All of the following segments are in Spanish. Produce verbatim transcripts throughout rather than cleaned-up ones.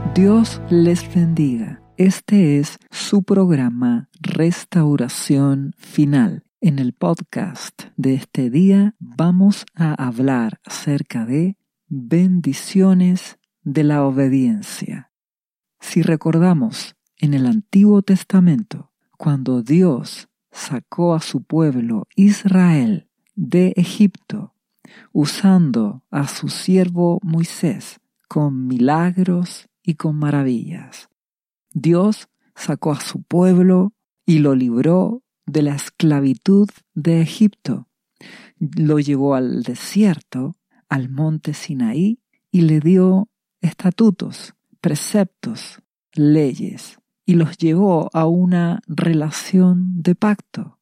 Dios les bendiga. Este es su programa Restauración Final. En el podcast de este día vamos a hablar acerca de bendiciones de la obediencia. Si recordamos, en el Antiguo Testamento, cuando Dios sacó a su pueblo Israel de Egipto, usando a su siervo Moisés con milagros y con maravillas, Dios sacó a su pueblo y lo libró de la esclavitud de Egipto. Lo llevó al desierto, al monte Sinaí, y le dio estatutos, preceptos, leyes, y los llevó a una relación de pacto,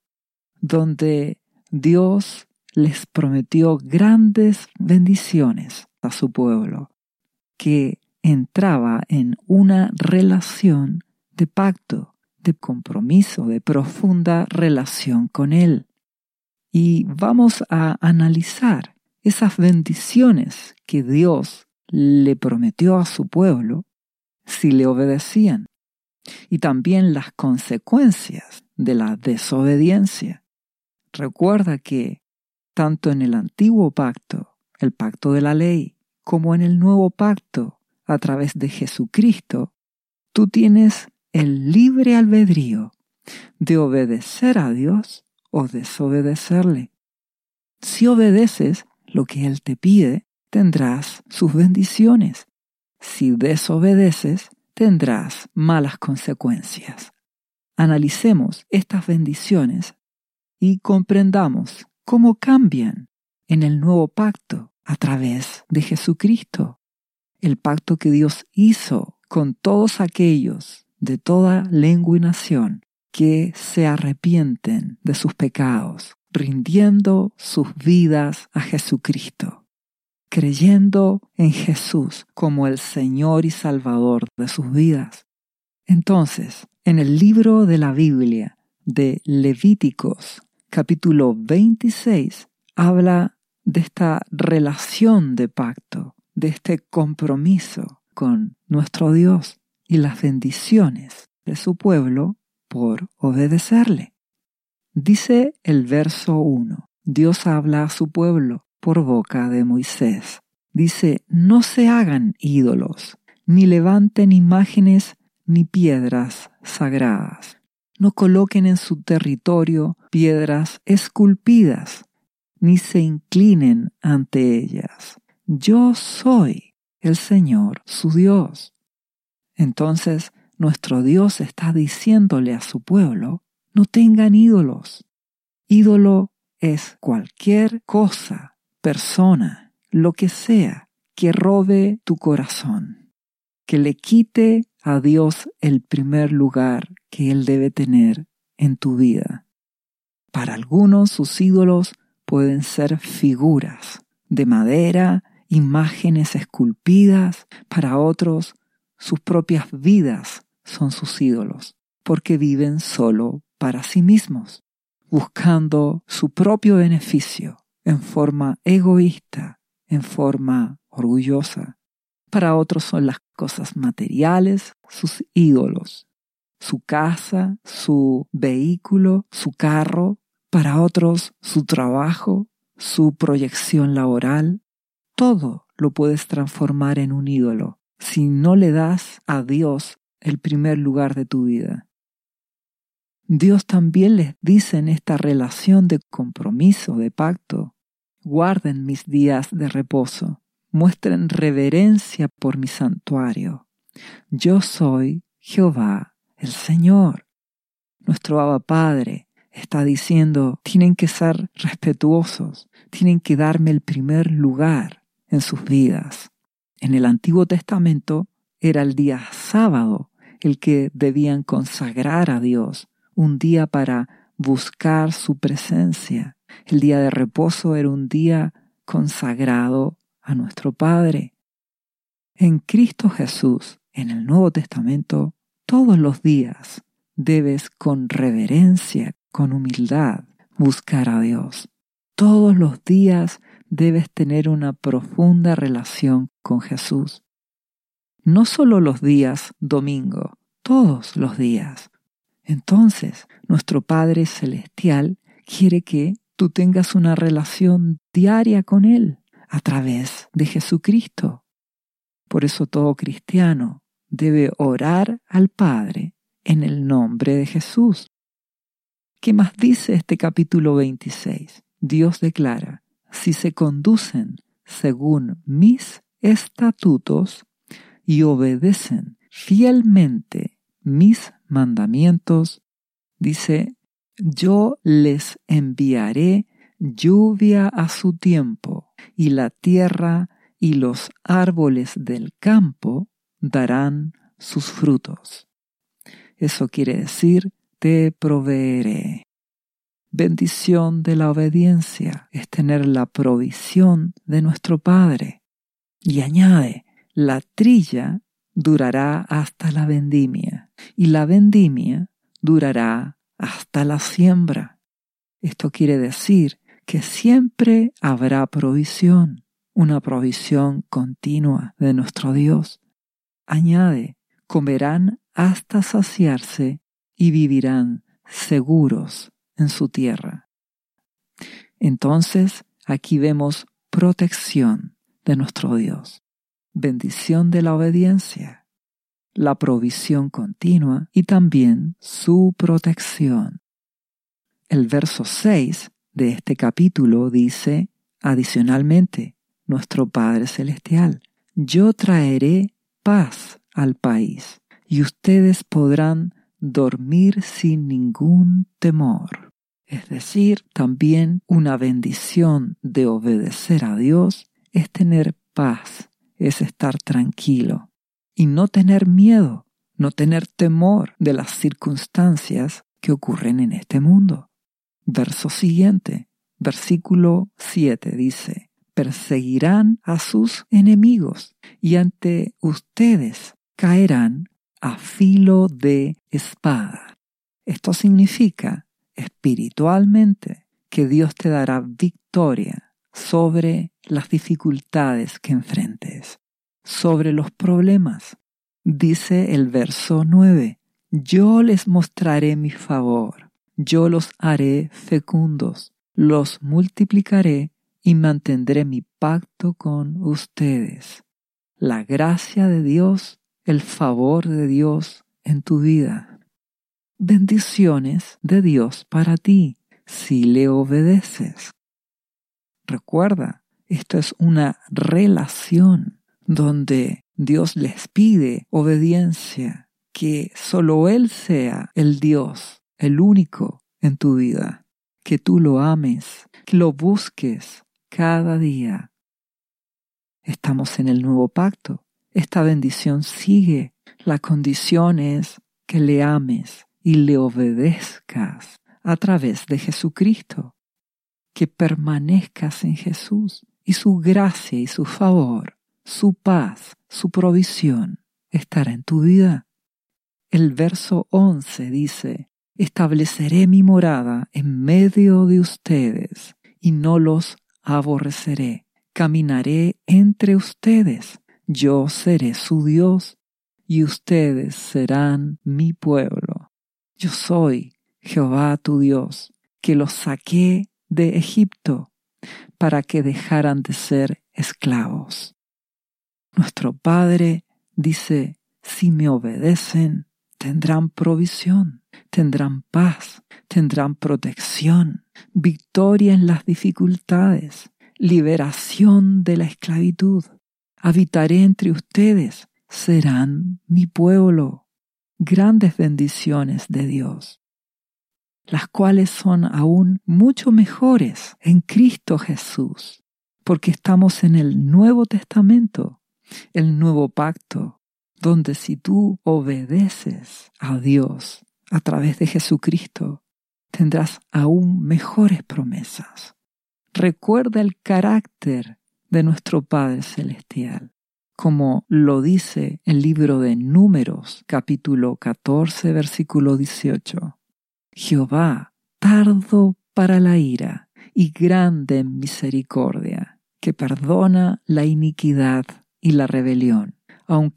donde Dios les prometió grandes bendiciones a su pueblo, que entraba en una relación de pacto, de compromiso, de profunda relación con Él. Y vamos a analizar esas bendiciones que Dios le prometió a su pueblo si le obedecían, y también las consecuencias de la desobediencia. Recuerda que tanto en el antiguo pacto, el pacto de la ley, como en el nuevo pacto, a través de Jesucristo, tú tienes el libre albedrío de obedecer a Dios o desobedecerle. Si obedeces lo que Él te pide, tendrás sus bendiciones. Si desobedeces, tendrás malas consecuencias. Analicemos estas bendiciones y comprendamos cómo cambian en el nuevo pacto a través de Jesucristo. El pacto que Dios hizo con todos aquellos de toda lengua y nación que se arrepienten de sus pecados, rindiendo sus vidas a Jesucristo, creyendo en Jesús como el Señor y Salvador de sus vidas. Entonces, en el libro de la Biblia de Levíticos, capítulo veintiséis, habla de esta relación de pacto, de este compromiso con nuestro Dios y las bendiciones de su pueblo por obedecerle. Dice el verso uno, Dios habla a su pueblo por boca de Moisés. Dice, no se hagan ídolos, ni levanten imágenes ni piedras sagradas. No coloquen en su territorio piedras esculpidas, ni se inclinen ante ellas. Yo soy el Señor, su Dios. Entonces, nuestro Dios está diciéndole a su pueblo, no tengan ídolos. Ídolo es cualquier cosa, persona, lo que sea, que robe tu corazón, que le quite a Dios el primer lugar que Él debe tener en tu vida. Para algunos sus ídolos pueden ser figuras de madera, imágenes esculpidas. Para otros, sus propias vidas son sus ídolos, porque viven solo para sí mismos, buscando su propio beneficio en forma egoísta, en forma orgullosa. Para otros son las cosas materiales, sus ídolos, su casa, su vehículo, su carro. Para otros, su trabajo, su proyección laboral. Todo lo puedes transformar en un ídolo si no le das a Dios el primer lugar de tu vida. Dios también les dice en esta relación de compromiso, de pacto, guarden mis días de reposo, muestren reverencia por mi santuario. Yo soy Jehová, el Señor. Nuestro Abba Padre está diciendo, tienen que ser respetuosos, tienen que darme el primer lugar en sus vidas. En el Antiguo Testamento era el día sábado el que debían consagrar a Dios, un día para buscar su presencia. El día de reposo era un día consagrado a nuestro Padre. En Cristo Jesús, en el Nuevo Testamento, todos los días debes con reverencia, con humildad, buscar a Dios. Todos los días debes tener una profunda relación con Jesús. no solo los días domingo, todos los días. Entonces, nuestro Padre Celestial quiere que tú tengas una relación diaria con Él a través de Jesucristo. Por eso todo cristiano debe orar al Padre en el nombre de Jesús. ¿Qué más dice este capítulo veintiséis? Dios declara, si se conducen según mis estatutos y obedecen fielmente mis mandamientos, dice, yo les enviaré lluvia a su tiempo, y la tierra y los árboles del campo darán sus frutos. Eso quiere decir, te proveeré. Bendición de la obediencia es tener la provisión de nuestro Padre. Y añade, la trilla durará hasta la vendimia, y la vendimia durará hasta la siembra. Esto quiere decir que siempre habrá provisión, una provisión continua de nuestro Dios. Añade, comerán hasta saciarse y vivirán seguros en su tierra. Entonces, aquí vemos protección de nuestro Dios, bendición de la obediencia, la provisión continua y también su protección. El verso seis de este capítulo dice, adicionalmente, nuestro Padre Celestial, yo traeré paz al país y ustedes podrán dormir sin ningún temor. Es decir, también una bendición de obedecer a Dios es tener paz, es estar tranquilo y no tener miedo, no tener temor de las circunstancias que ocurren en este mundo. Verso siguiente, versículo siete dice, perseguirán a sus enemigos y ante ustedes caerán a filo de espada. Esto significa espiritualmente que Dios te dará victoria sobre las dificultades que enfrentes, sobre los problemas. Dice el verso nueve, yo les mostraré mi favor, yo los haré fecundos, los multiplicaré y mantendré mi pacto con ustedes. La gracia de Dios, el favor de Dios en tu vida. Bendiciones de Dios para ti si le obedeces. Recuerda, esto es una relación donde Dios les pide obediencia, que solo Él sea el Dios, el único en tu vida, que tú lo ames, que lo busques cada día. Estamos en el nuevo pacto. Esta bendición sigue. La condición es que le ames y le obedezcas a través de Jesucristo, que permanezcas en Jesús y su gracia y su favor, su paz, su provisión estará en tu vida. El verso once dice, estableceré mi morada en medio de ustedes y no los aborreceré. Caminaré entre ustedes, yo seré su Dios y ustedes serán mi pueblo. Yo soy Jehová tu Dios, que los saqué de Egipto para que dejaran de ser esclavos. Nuestro Padre dice, si me obedecen, tendrán provisión, tendrán paz, tendrán protección, victoria en las dificultades, liberación de la esclavitud. Habitaré entre ustedes, serán mi pueblo. Grandes bendiciones de Dios, las cuales son aún mucho mejores en Cristo Jesús, porque estamos en el Nuevo Testamento, el Nuevo Pacto, donde si tú obedeces a Dios a través de Jesucristo, tendrás aún mejores promesas. Recuerda el carácter de nuestro Padre Celestial, como lo dice el libro de Números, capítulo catorce, versículo dieciocho. Jehová, tardo para la ira y grande en misericordia, que perdona la iniquidad y la rebelión, aunque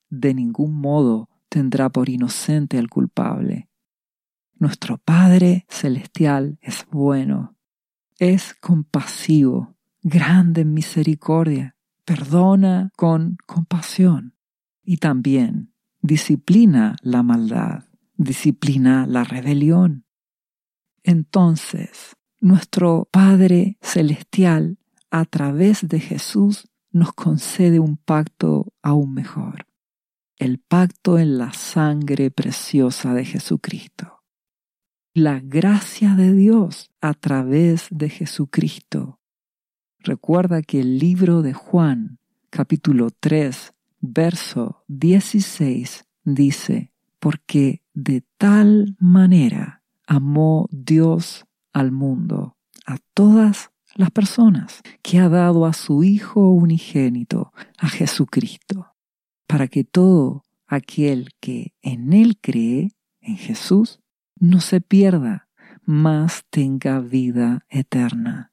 de ningún modo tendrá por inocente al culpable. Nuestro Padre Celestial es bueno, es compasivo, grande en misericordia, perdona con compasión y también disciplina la maldad, disciplina la rebelión. Entonces, nuestro Padre Celestial, a través de Jesús, nos concede un pacto aún mejor, el pacto en la sangre preciosa de Jesucristo. La gracia de Dios a través de Jesucristo. Recuerda que el libro de Juan, capítulo tres, verso dieciséis, dice, porque de tal manera amó Dios al mundo, a todas las personas, que ha dado a su Hijo unigénito, a Jesucristo, para que todo aquel que en Él cree, en Jesús, no se pierda, mas tenga vida eterna.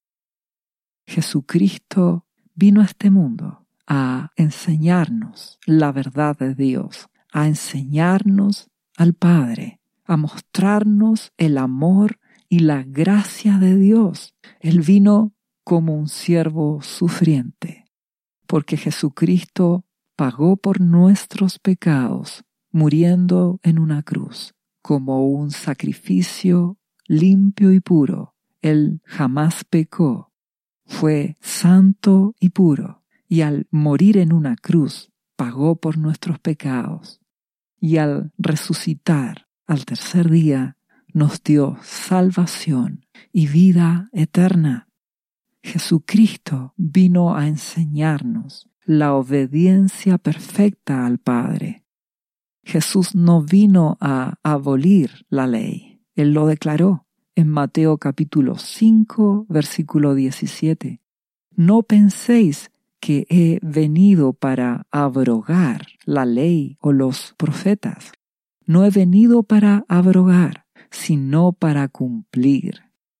Jesucristo vino a este mundo a enseñarnos la verdad de Dios, a enseñarnos al Padre, a mostrarnos el amor y la gracia de Dios. Él vino como un siervo sufriente, porque Jesucristo pagó por nuestros pecados, muriendo en una cruz, como un sacrificio limpio y puro. Él jamás pecó, fue santo y puro, y al morir en una cruz, pagó por nuestros pecados, y al resucitar al tercer día, nos dio salvación y vida eterna. Jesucristo vino a enseñarnos la obediencia perfecta al Padre. Jesús no vino a abolir la ley. Él lo declaró en Mateo capítulo cinco, versículo diecisiete. No penséis que he venido para abrogar la ley o los profetas. No he venido para abrogar, sino para cumplir.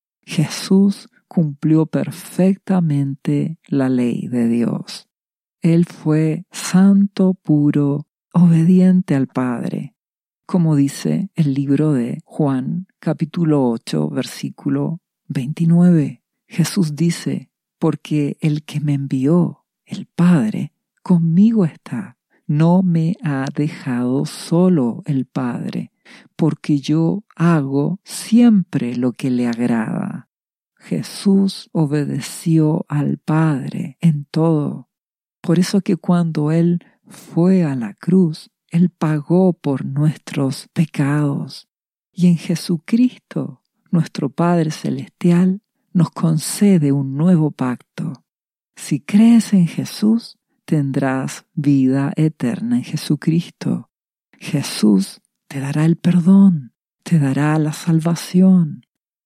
Jesús cumplió perfectamente la ley de Dios. Él fue santo, puro, obediente al Padre, como dice el libro de Juan, capítulo ocho, versículo veintinueve. Jesús dice, porque el que me envió, el Padre, conmigo está. No me ha dejado solo el Padre, porque yo hago siempre lo que le agrada. Jesús obedeció al Padre en todo. Por eso que cuando Él fue a la cruz, Él pagó por nuestros pecados. Y en Jesucristo, nuestro Padre Celestial, nos concede un nuevo pacto. Si crees en Jesús, tendrás vida eterna en Jesucristo. Jesús te dará el perdón, te dará la salvación.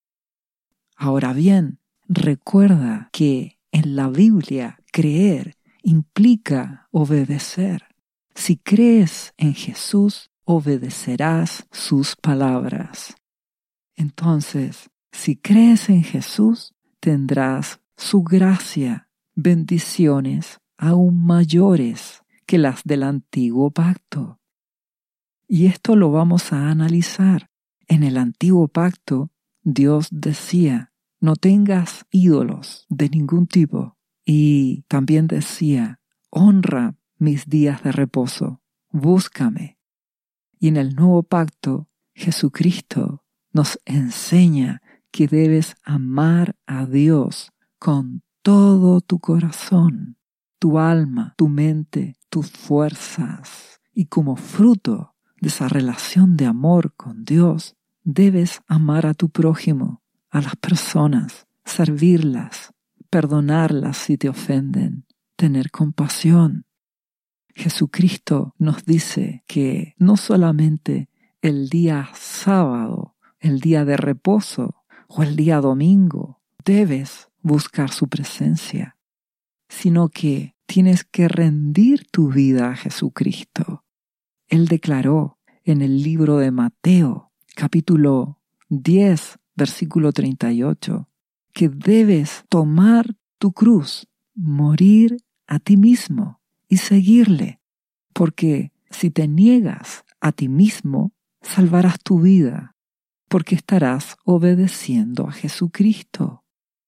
Ahora bien, recuerda que en la Biblia creer implica obedecer. Si crees en Jesús, obedecerás sus palabras. Entonces, si crees en Jesús, tendrás su gracia, bendiciones aún mayores que las del antiguo pacto. Y esto lo vamos a analizar. En el antiguo pacto, Dios decía, no tengas ídolos de ningún tipo. Y también decía, honra mis días de reposo, búscame. Y en el nuevo pacto, Jesucristo nos enseña que debes amar a Dios con todo tu corazón, tu alma, tu mente, tus fuerzas. Y como fruto de esa relación de amor con Dios, debes amar a tu prójimo, a las personas, servirlas, perdonarlas si te ofenden, tener compasión. Jesucristo nos dice que no solamente el día sábado, el día de reposo o el día domingo debes buscar su presencia, sino que tienes que rendir tu vida a Jesucristo. Él declaró en el libro de Mateo, capítulo diez, versículo treinta y ocho, que debes tomar tu cruz, morir a ti mismo y seguirle, porque Si te niegas a ti mismo, salvarás tu vida, porque estarás obedeciendo a Jesucristo.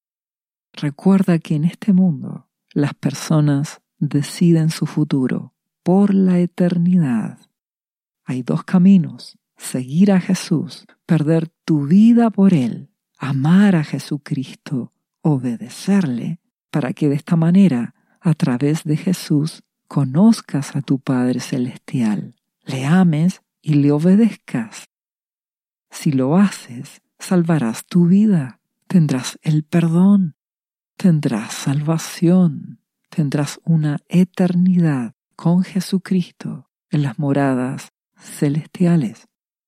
Recuerda que en este mundo las personas deciden su futuro por la eternidad. Hay dos caminos: seguir a Jesús, perder tu vida por Él, amar a Jesucristo, obedecerle, para que de esta manera, a través de Jesús, conozcas a tu Padre Celestial, le ames y le obedezcas. Si lo haces, salvarás tu vida, tendrás el perdón, tendrás salvación, tendrás una eternidad con Jesucristo en las moradas celestiales.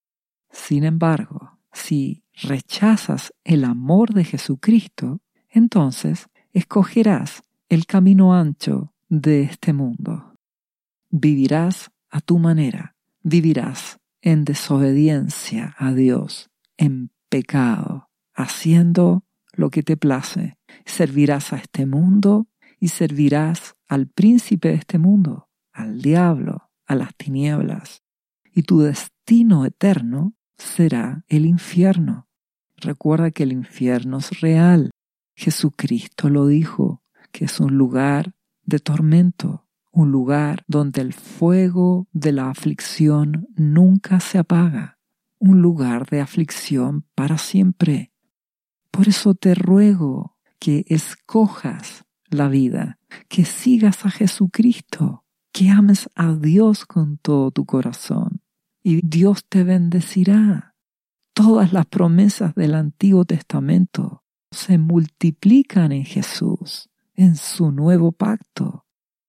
Sin embargo, si rechazas el amor de Jesucristo, entonces escogerás el camino ancho de este mundo. Vivirás a tu manera, vivirás en desobediencia a Dios, en pecado, haciendo lo que te place. Servirás a este mundo y servirás al príncipe de este mundo, al diablo, a las tinieblas. Y tu destino eterno será el infierno. Recuerda que el infierno es real. Jesucristo lo dijo, que es un lugar de tormento, un lugar donde el fuego de la aflicción nunca se apaga, un lugar de aflicción para siempre. Por eso te ruego que escojas la vida, que sigas a Jesucristo, que ames a Dios con todo tu corazón, y Dios te bendecirá. Todas las promesas del Antiguo Testamento se multiplican en Jesús, en su nuevo pacto.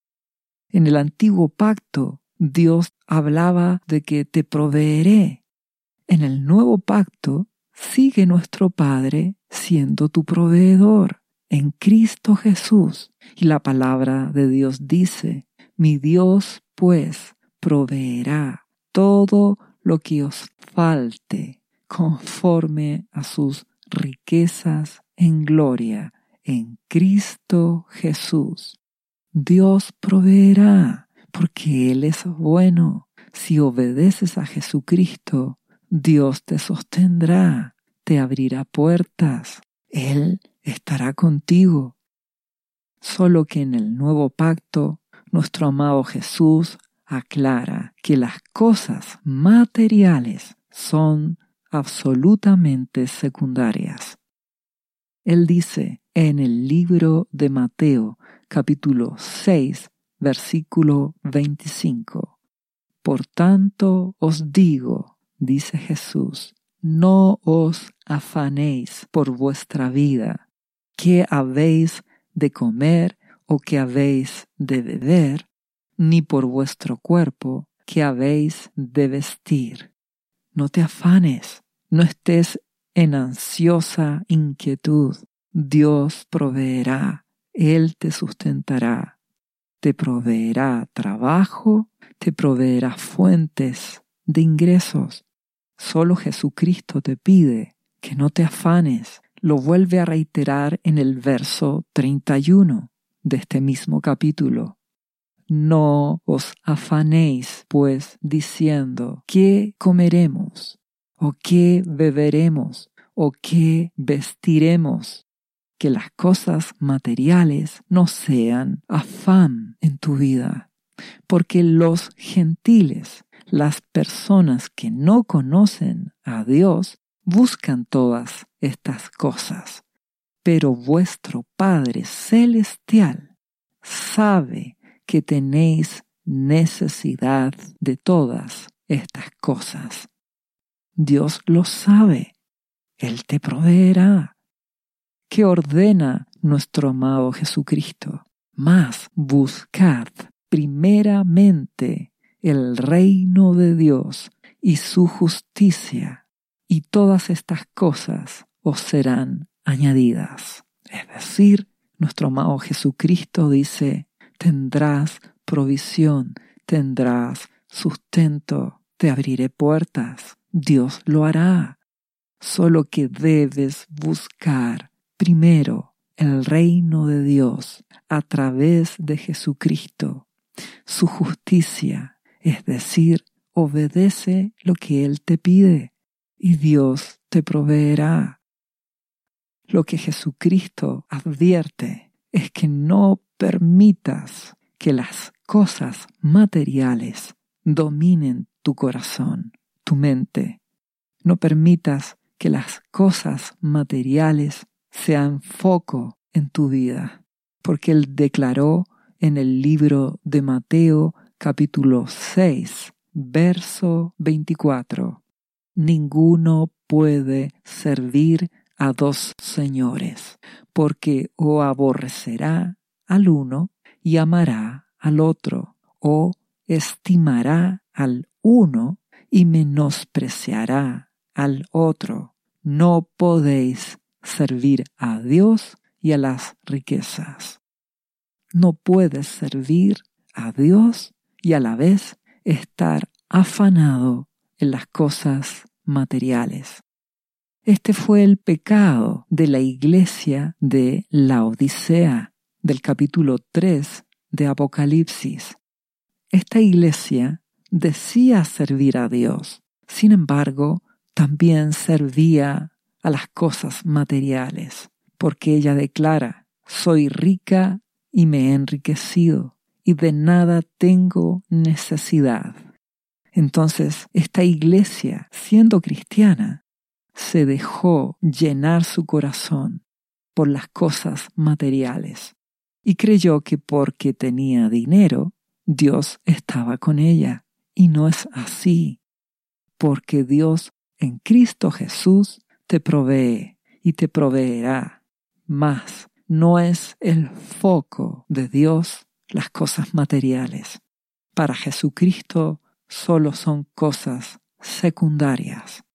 En el Antiguo Pacto, Dios hablaba de que te proveeré. En el Nuevo Pacto, sigue nuestro Padre siendo tu proveedor en Cristo Jesús. Y la palabra de Dios dice: mi Dios, pues, proveerá todo lo que os falte conforme a sus riquezas en gloria en Cristo Jesús. Dios proveerá porque Él es bueno. Si obedeces a Jesucristo, Dios te sostendrá, te abrirá puertas. Él estará contigo. Solo que en el nuevo pacto, nuestro amado Jesús aclara que las cosas materiales son absolutamente secundarias. Él dice en el libro de Mateo, capítulo seis, versículo veinticinco: por tanto os digo, dice Jesús, no os afanéis por vuestra vida, qué habéis de comer o qué habéis de beber, ni por vuestro cuerpo, qué habéis de vestir. No te afanes, no estés en ansiosa inquietud. Dios proveerá, Él te sustentará, te proveerá trabajo, te proveerá fuentes de ingresos. Solo Jesucristo te pide que no te afanes. Lo vuelve a reiterar en el verso treinta y uno de este mismo capítulo. No os afanéis, pues, diciendo, ¿qué comeremos? ¿O qué beberemos? ¿O qué vestiremos? Que las cosas materiales no sean afán en tu vida, porque los gentiles, las personas que no conocen a Dios, buscan todas estas cosas. Pero vuestro Padre Celestial sabe que tenéis necesidad de todas estas cosas. Dios lo sabe. Él te proveerá. ¿Qué ordena nuestro amado Jesucristo? Mas buscad primeramente el reino de Dios y su justicia, y todas estas cosas os serán añadidas. Es decir, nuestro amado Jesucristo dice: tendrás provisión, tendrás sustento, te abriré puertas. Dios lo hará. Solo que debes buscar primero el reino de Dios a través de Jesucristo, su justicia, Es decir, obedece lo que Él te pide y Dios te proveerá. Lo que Jesucristo advierte es que no permitas que las cosas materiales dominen tu corazón, tu mente. No permitas que las cosas materiales sean foco en tu vida, porque Él declaró en el libro de Mateo capítulo seis, verso veinticuatro, ninguno puede servir a dos señores, porque o aborrecerá al uno y amará al otro, o estimará al uno y menospreciará al otro. No podéis servir a Dios y a las riquezas. No puedes servir a Dios y a la vez estar afanado en las cosas materiales. Este fue el pecado de la iglesia de Laodicea, del capítulo tres de Apocalipsis. Esta iglesia decía servir a Dios, sin embargo, también servía a las cosas materiales, porque ella declara, soy rica y me he enriquecido, y de nada tengo necesidad. Entonces, esta iglesia, siendo cristiana, se dejó llenar su corazón por las cosas materiales y creyó que porque tenía dinero, Dios estaba con ella. Y no es así, porque Dios en Cristo Jesús te provee y te proveerá. Mas no es el foco de Dios las cosas materiales. Para Jesucristo solo son cosas secundarias.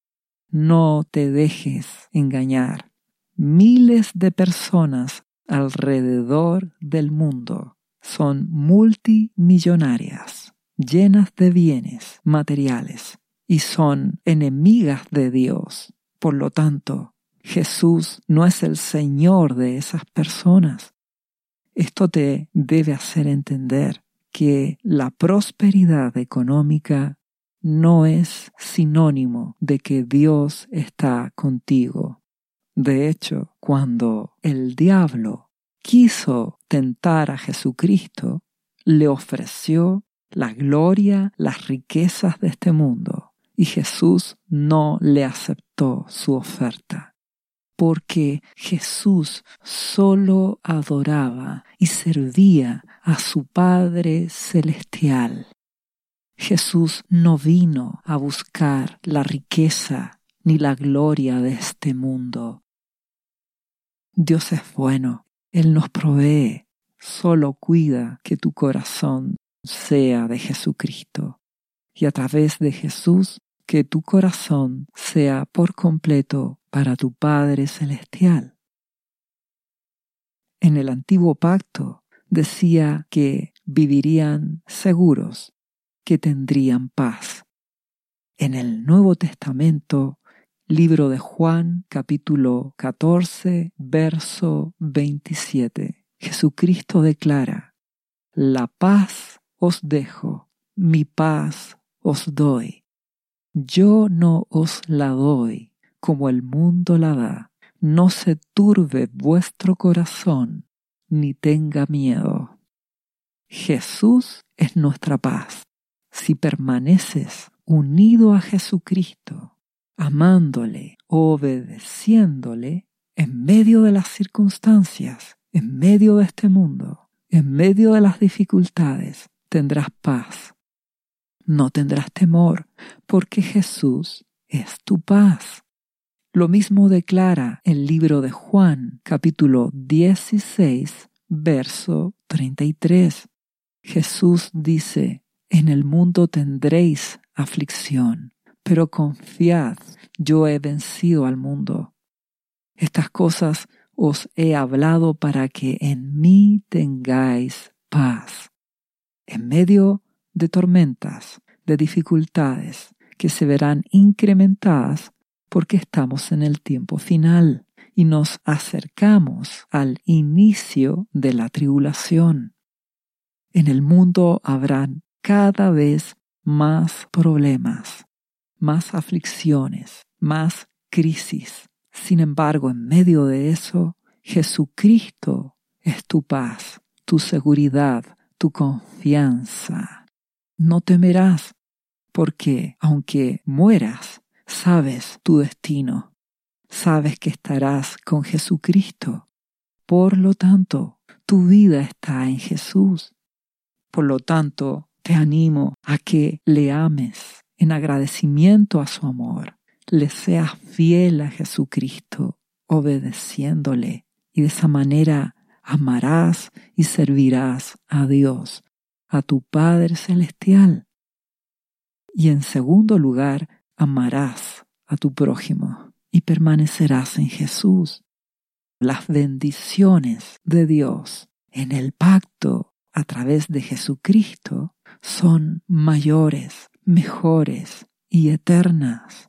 No te dejes engañar. Miles de personas alrededor del mundo son multimillonarias, llenas de bienes materiales y son enemigas de Dios. Por lo tanto, Jesús no es el Señor de esas personas. Esto te debe hacer entender que la prosperidad económica no es sinónimo de que Dios está contigo. De hecho, cuando el diablo quiso tentar a Jesucristo, le ofreció la gloria, las riquezas de este mundo, y Jesús no le aceptó su oferta, porque Jesús solo adoraba y servía a su Padre Celestial. Jesús no vino a buscar la riqueza ni la gloria de este mundo. Dios es bueno, Él nos provee, solo cuida que tu corazón sea de Jesucristo y a través de Jesús que tu corazón sea por completo para tu Padre Celestial. En el Antiguo Pacto decía que vivirían seguros, que tendrían paz. En el Nuevo Testamento, libro de Juan, capítulo catorce, verso veintisiete, Jesucristo declara, la paz os dejo, mi paz os doy. Yo no os la doy como el mundo la da. No se turbe vuestro corazón, ni tenga miedo. Jesús es nuestra paz. Si permaneces unido a Jesucristo, amándole, obedeciéndole, en medio de las circunstancias, en medio de este mundo, en medio de las dificultades, tendrás paz. No tendrás temor, porque Jesús es tu paz. Lo mismo declara el libro de Juan, capítulo dieciséis, verso treinta y tres. Jesús dice, en el mundo tendréis aflicción, pero confiad, yo he vencido al mundo. Estas cosas os he hablado para que en mí tengáis paz. En medio de tormentas, de dificultades que se verán incrementadas porque estamos en el tiempo final y nos acercamos al inicio de la tribulación. En el mundo habrán cada vez más problemas, más aflicciones, más crisis. Sin embargo, en medio de eso, Jesucristo es tu paz, tu seguridad, tu confianza. No temerás, porque aunque mueras, sabes tu destino. Sabes que estarás con Jesucristo. Por lo tanto, tu vida está en Jesús. Por lo tanto, te animo a que le ames en agradecimiento a su amor. Le seas fiel a Jesucristo, obedeciéndole, y de esa manera amarás y servirás a Dios, a tu Padre Celestial. Y en segundo lugar, amarás a tu prójimo y permanecerás en Jesús. Las bendiciones de Dios en el pacto a través de Jesucristo son mayores, mejores y eternas.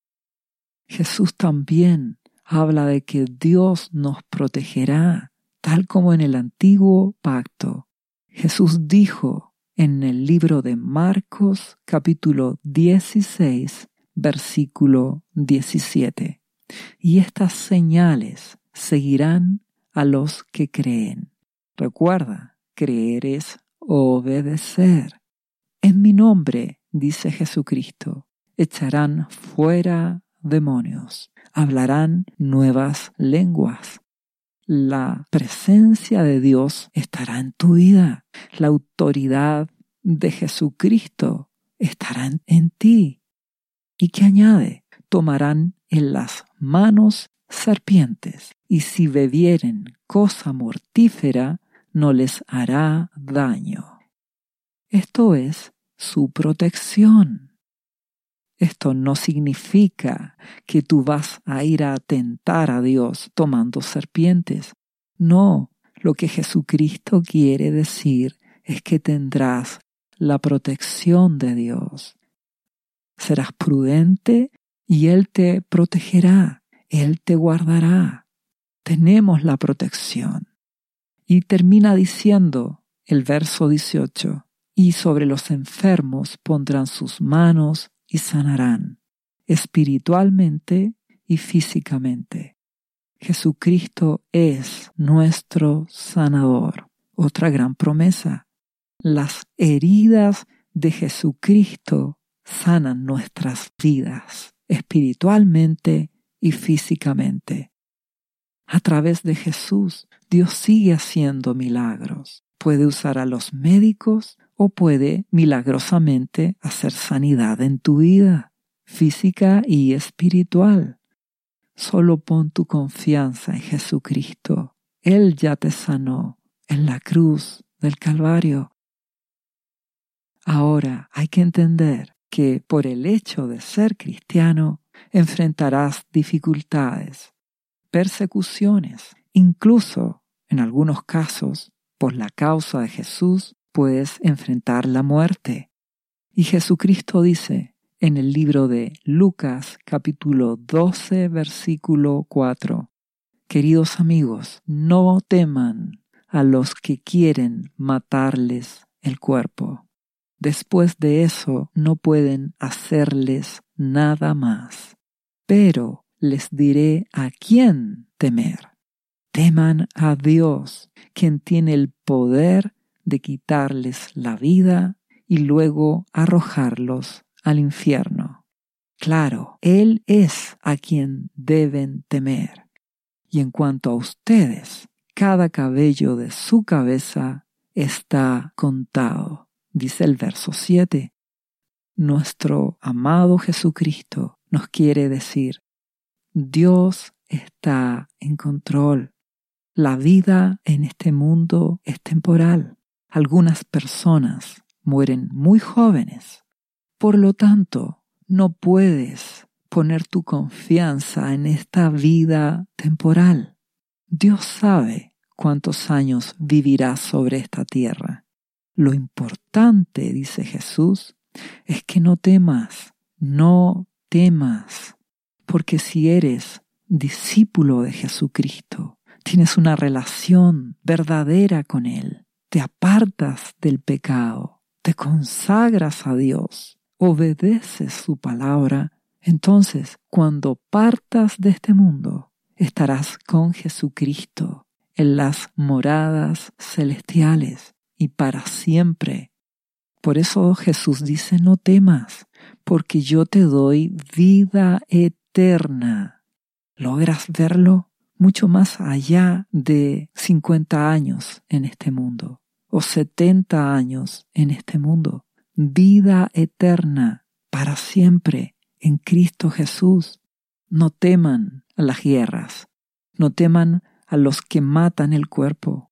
Jesús también habla de que Dios nos protegerá, tal como en el antiguo pacto. Jesús dijo en el libro de Marcos, capítulo dieciséis, versículo diecisiete, y estas señales seguirán a los que creen. Recuerda, creer es obedecer. En mi nombre, dice Jesucristo, echarán fuera demonios, hablarán nuevas lenguas. La presencia de Dios estará en tu vida. La autoridad de Jesucristo estará en, en ti. ¿Y qué añade? Tomarán en las manos serpientes, y si bebieren cosa mortífera, no les hará daño. Esto es su protección. Esto no significa que tú vas a ir a tentar a Dios tomando serpientes. No, lo que Jesucristo quiere decir es que tendrás la protección de Dios. Serás prudente y Él te protegerá, Él te guardará. Tenemos la protección. Y termina diciendo el verso dieciocho, y sobre los enfermos pondrán sus manos y sanarán, espiritualmente y físicamente. Jesucristo es nuestro sanador. Otra gran promesa. Las heridas de Jesucristo sanan nuestras vidas, espiritualmente y físicamente. A través de Jesús, Dios sigue haciendo milagros. Puede usar a los médicos o puede milagrosamente hacer sanidad en tu vida, física y espiritual. Solo pon tu confianza en Jesucristo. Él ya te sanó en la cruz del Calvario. Ahora hay que entender que por el hecho de ser cristiano enfrentarás dificultades, persecuciones, incluso en algunos casos, por la causa de Jesús, puedes enfrentar la muerte. Y Jesucristo dice en el libro de Lucas, capítulo doce, versículo cuatro, queridos amigos, no teman a los que quieren matarles el cuerpo. Después de eso no pueden hacerles nada más. Pero les diré a quién temer. Teman a Dios, quien tiene el poder de quitarles la vida y luego arrojarlos al infierno. Claro, Él es a quien deben temer. Y en cuanto a ustedes, cada cabello de su cabeza está contado. Dice el verso siete. Nuestro amado Jesucristo nos quiere decir, Dios está en control. La vida en este mundo es temporal. Algunas personas mueren muy jóvenes. Por lo tanto, no puedes poner tu confianza en esta vida temporal. Dios sabe cuántos años vivirás sobre esta tierra. Lo importante, dice Jesús, es que no temas, no temas, porque si eres discípulo de Jesucristo, tienes una relación verdadera con Él, te apartas del pecado, te consagras a Dios, obedeces su palabra, entonces cuando partas de este mundo, estarás con Jesucristo en las moradas celestiales y para siempre. Por eso Jesús dice, no temas, porque yo te doy vida eterna. ¿Logras verlo? Mucho más allá de cincuenta años en este mundo o setenta años en este mundo. Vida eterna para siempre en Cristo Jesús. No teman a las guerras, no teman a los que matan el cuerpo.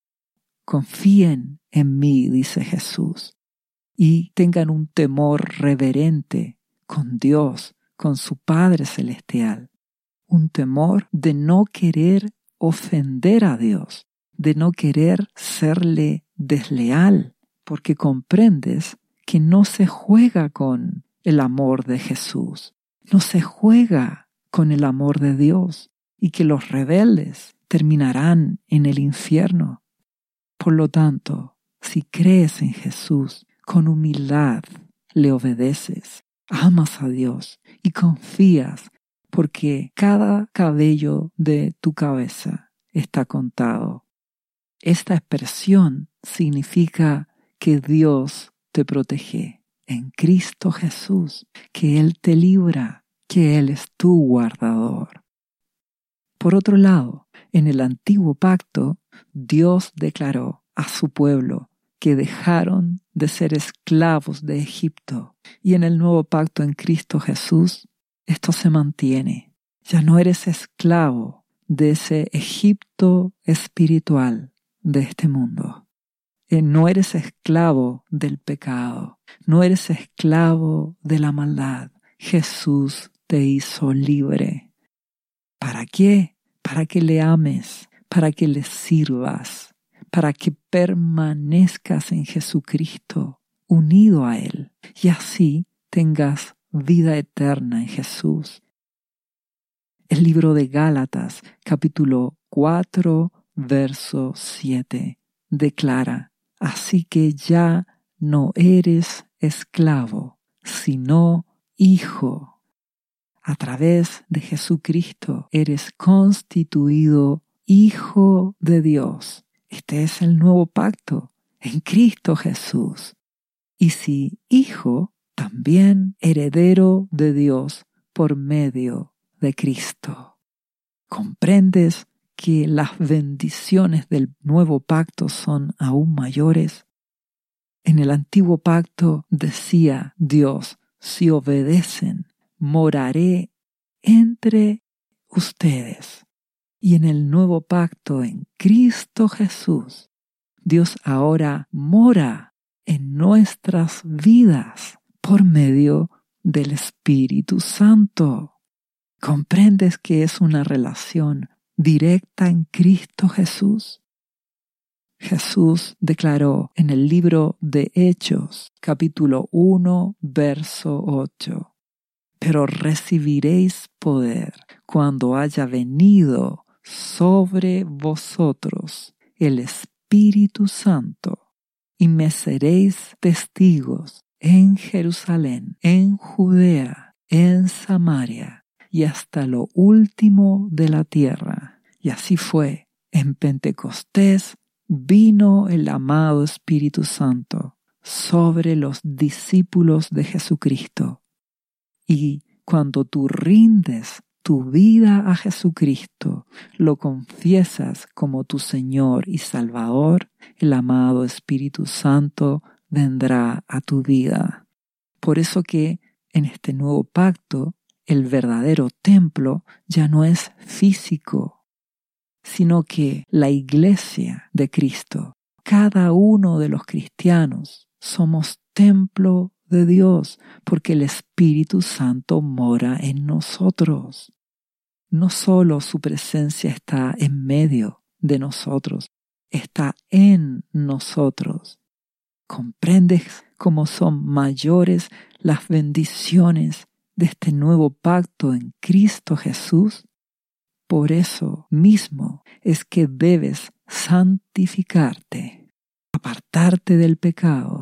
Confíen en mí, dice Jesús, y tengan un temor reverente con Dios, con su Padre Celestial. Un temor de no querer ofender a Dios, de no querer serle desleal, porque comprendes que no se juega con el amor de Jesús, no se juega con el amor de Dios, y que los rebeldes terminarán en el infierno. Por lo tanto, si crees en Jesús, con humildad le obedeces, amas a Dios y confías, porque cada cabello de tu cabeza está contado. Esta expresión significa que Dios te protege en Cristo Jesús, que Él te libra, que Él es tu guardador. Por otro lado, en el antiguo pacto, Dios declaró a su pueblo que dejaron de ser esclavos de Egipto, y en el nuevo pacto en Cristo Jesús, esto se mantiene. Ya no eres esclavo de ese Egipto espiritual de este mundo. Eh, no eres esclavo del pecado. No eres esclavo de la maldad. Jesús te hizo libre. ¿Para qué? Para que le ames, para que le sirvas, para que permanezcas en Jesucristo, unido a Él, y así tengas vida eterna en Jesús. El libro de Gálatas, capítulo cuatro, verso siete, declara, así que ya no eres esclavo, sino hijo. A través de Jesucristo eres constituido hijo de Dios. Este es el nuevo pacto en Cristo Jesús. Y si hijo, también heredero de Dios por medio de Cristo. ¿Comprendes que las bendiciones del nuevo pacto son aún mayores? En el antiguo pacto decía Dios, si obedecen, moraré entre ustedes. Y en el nuevo pacto en Cristo Jesús, Dios ahora mora en nuestras vidas por medio del Espíritu Santo. ¿Comprendes que es una relación directa en Cristo Jesús? Jesús declaró en el libro de Hechos, capítulo uno, verso ocho, pero recibiréis poder cuando haya venido sobre vosotros el Espíritu Santo, y me seréis testigos en Jerusalén, en Judea, en Samaria y hasta lo último de la tierra. Y así fue. En Pentecostés vino el amado Espíritu Santo sobre los discípulos de Jesucristo. Y cuando tú rindes tu vida a Jesucristo, lo confiesas como tu Señor y Salvador, el amado Espíritu Santo vendrá a tu vida. Por eso que en este nuevo pacto, el verdadero templo ya no es físico, sino que la iglesia de Cristo, cada uno de los cristianos, somos templo de Dios, porque el Espíritu Santo mora en nosotros. No solo su presencia está en medio de nosotros, está en nosotros. ¿Comprendes cómo son mayores las bendiciones de este nuevo pacto en Cristo Jesús? Por eso mismo es que debes santificarte, apartarte del pecado,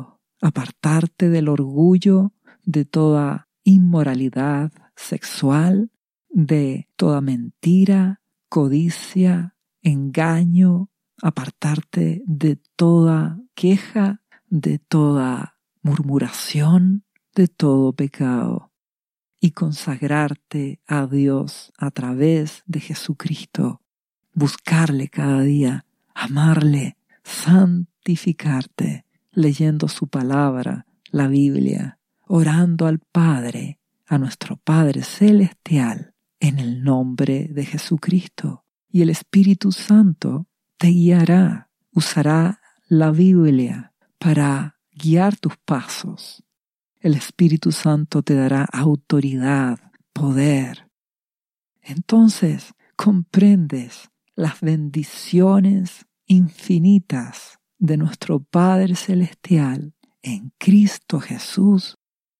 apartarte del orgullo, de toda inmoralidad sexual, de toda mentira, codicia, engaño, apartarte de toda queja, de toda murmuración, de todo pecado, y consagrarte a Dios a través de Jesucristo, buscarle cada día, amarle, santificarte, leyendo su palabra, la Biblia, orando al Padre, a nuestro Padre Celestial, en el nombre de Jesucristo. Y el Espíritu Santo te guiará, usará la Biblia para guiar tus pasos. El Espíritu Santo te dará autoridad, poder. Entonces comprendes las bendiciones infinitas de nuestro Padre Celestial en Cristo Jesús,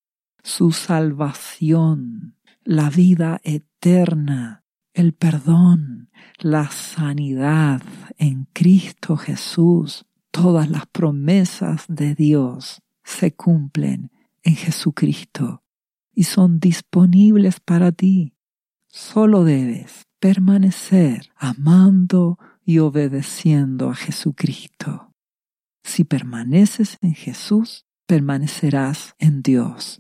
su salvación, la vida eterna, el perdón, la sanidad en Cristo Jesús. Todas las promesas de Dios se cumplen en Jesucristo y son disponibles para ti. Solo debes permanecer amando y obedeciendo a Jesucristo. Si permaneces en Jesús, permanecerás en Dios.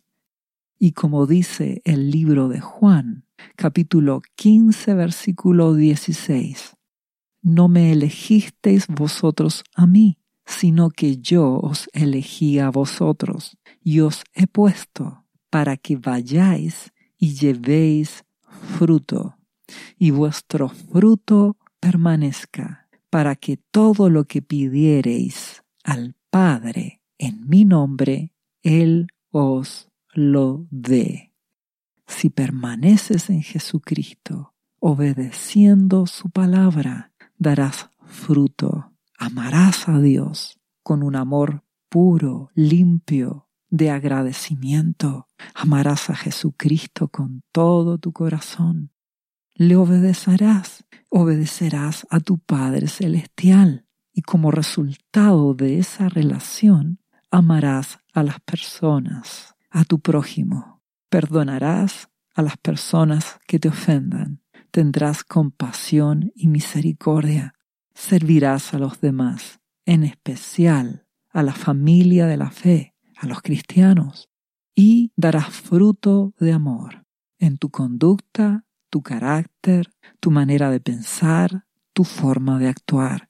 Y como dice el libro de Juan, capítulo quince, versículo dieciséis, no me elegisteis vosotros a mí, sino que yo os elegí a vosotros, y os he puesto para que vayáis y llevéis fruto, y vuestro fruto permanezca, para que todo lo que pidiereis al Padre en mi nombre, Él os lo dé. Si permaneces en Jesucristo, obedeciendo su palabra, darás fruto, amarás a Dios con un amor puro, limpio, de agradecimiento. Amarás a Jesucristo con todo tu corazón. Le obedecerás, obedecerás a tu Padre Celestial, y como resultado de esa relación, amarás a las personas, a tu prójimo. Perdonarás a las personas que te ofendan. Tendrás compasión y misericordia. Servirás a los demás, en especial a la familia de la fe, a los cristianos, y darás fruto de amor en tu conducta, tu carácter, tu manera de pensar, tu forma de actuar.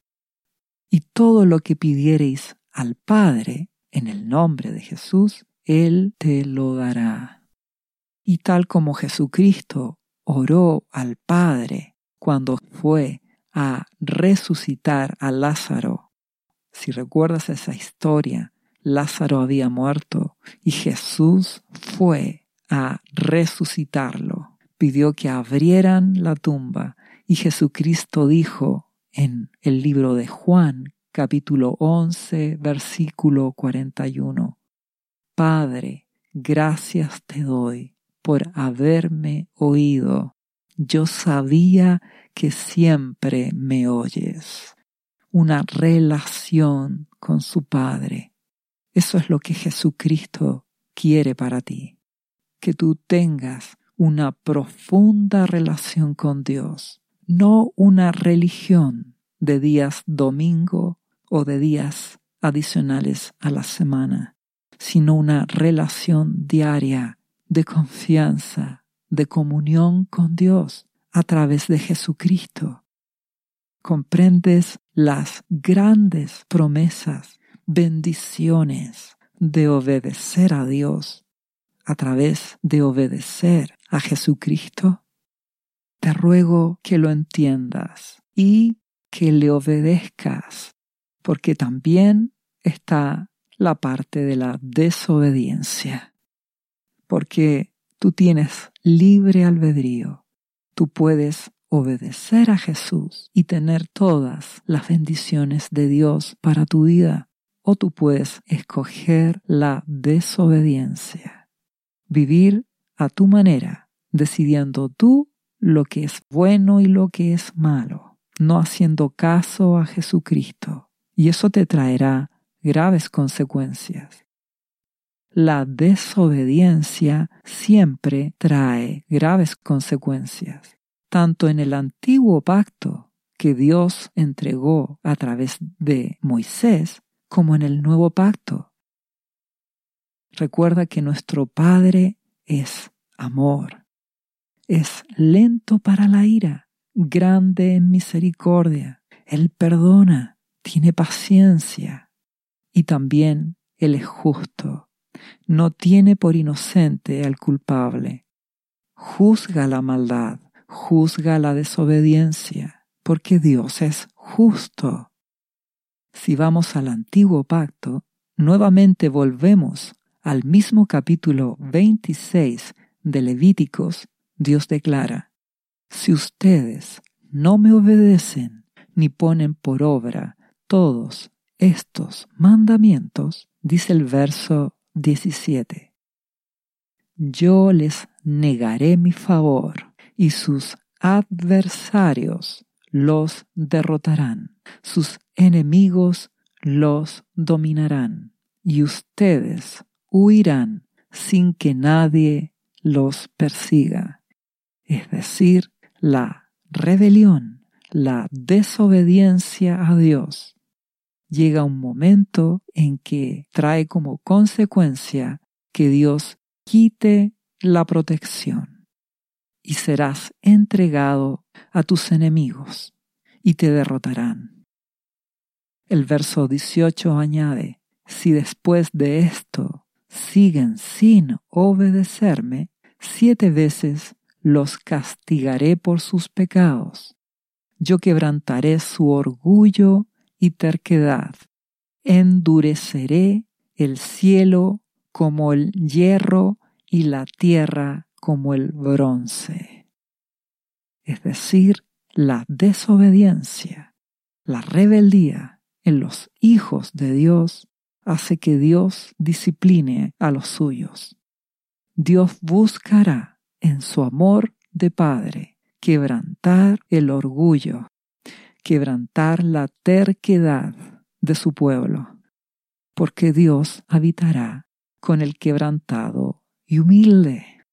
Y todo lo que pidiereis al Padre en el nombre de Jesús, Él te lo dará. Y tal como Jesucristo oró al Padre cuando fue a resucitar a Lázaro, si recuerdas esa historia, Lázaro había muerto y Jesús fue a resucitarlo. Pidió que abrieran la tumba y Jesucristo dijo en el libro de Juan, capítulo once, versículo cuarenta y uno, Padre, gracias te doy por haberme oído. Yo sabía que siempre me oyes. Una relación con su Padre. Eso es lo que Jesucristo quiere para ti. Que tú tengas una profunda relación con Dios. No una religión de días domingo o de días adicionales a la semana, sino una relación diaria de confianza, de comunión con Dios a través de Jesucristo. Comprendes las grandes promesas, bendiciones de obedecer a Dios a través de obedecer a Jesucristo. Te ruego que lo entiendas y que le obedezcas, porque también está la parte de la desobediencia. Porque tú tienes libre albedrío. Tú puedes obedecer a Jesús y tener todas las bendiciones de Dios para tu vida, o tú puedes escoger la desobediencia. Vivir a tu manera, decidiendo tú lo que es bueno y lo que es malo, no haciendo caso a Jesucristo. Y eso te traerá graves consecuencias. la desobediencia siempre trae graves consecuencias, tanto en el antiguo pacto que Dios entregó a través de Moisés, como en el nuevo pacto. Recuerda que nuestro Padre es amor, es lento para la ira, grande en misericordia. Él perdona, tiene paciencia y también Él es justo. No tiene por inocente al culpable. Juzga la maldad, juzga la desobediencia, porque Dios es justo. Si vamos al antiguo pacto, nuevamente volvemos al mismo capítulo veintiséis de Levíticos. Dios declara: si ustedes no me obedecen ni ponen por obra todos estos mandamientos, dice el verso diecisiete, yo les negaré mi favor y sus adversarios los derrotarán, sus enemigos los dominarán y ustedes huirán sin que nadie los persiga. Es decir, la rebelión, la desobediencia a Dios, llega un momento en que trae como consecuencia que Dios quite la protección y serás entregado a tus enemigos y te derrotarán. El verso dieciocho añade: si después de esto siguen sin obedecerme, siete veces los castigaré por sus pecados. Yo quebrantaré su orgullo y terquedad. Endureceré el cielo como el hierro y la tierra como el bronce. Es decir, la desobediencia, la rebeldía en los hijos de Dios hace que Dios discipline a los suyos. Dios buscará en su amor de Padre quebrantar el orgullo, quebrantar la terquedad de su pueblo, porque Dios habitará con el quebrantado y humilde.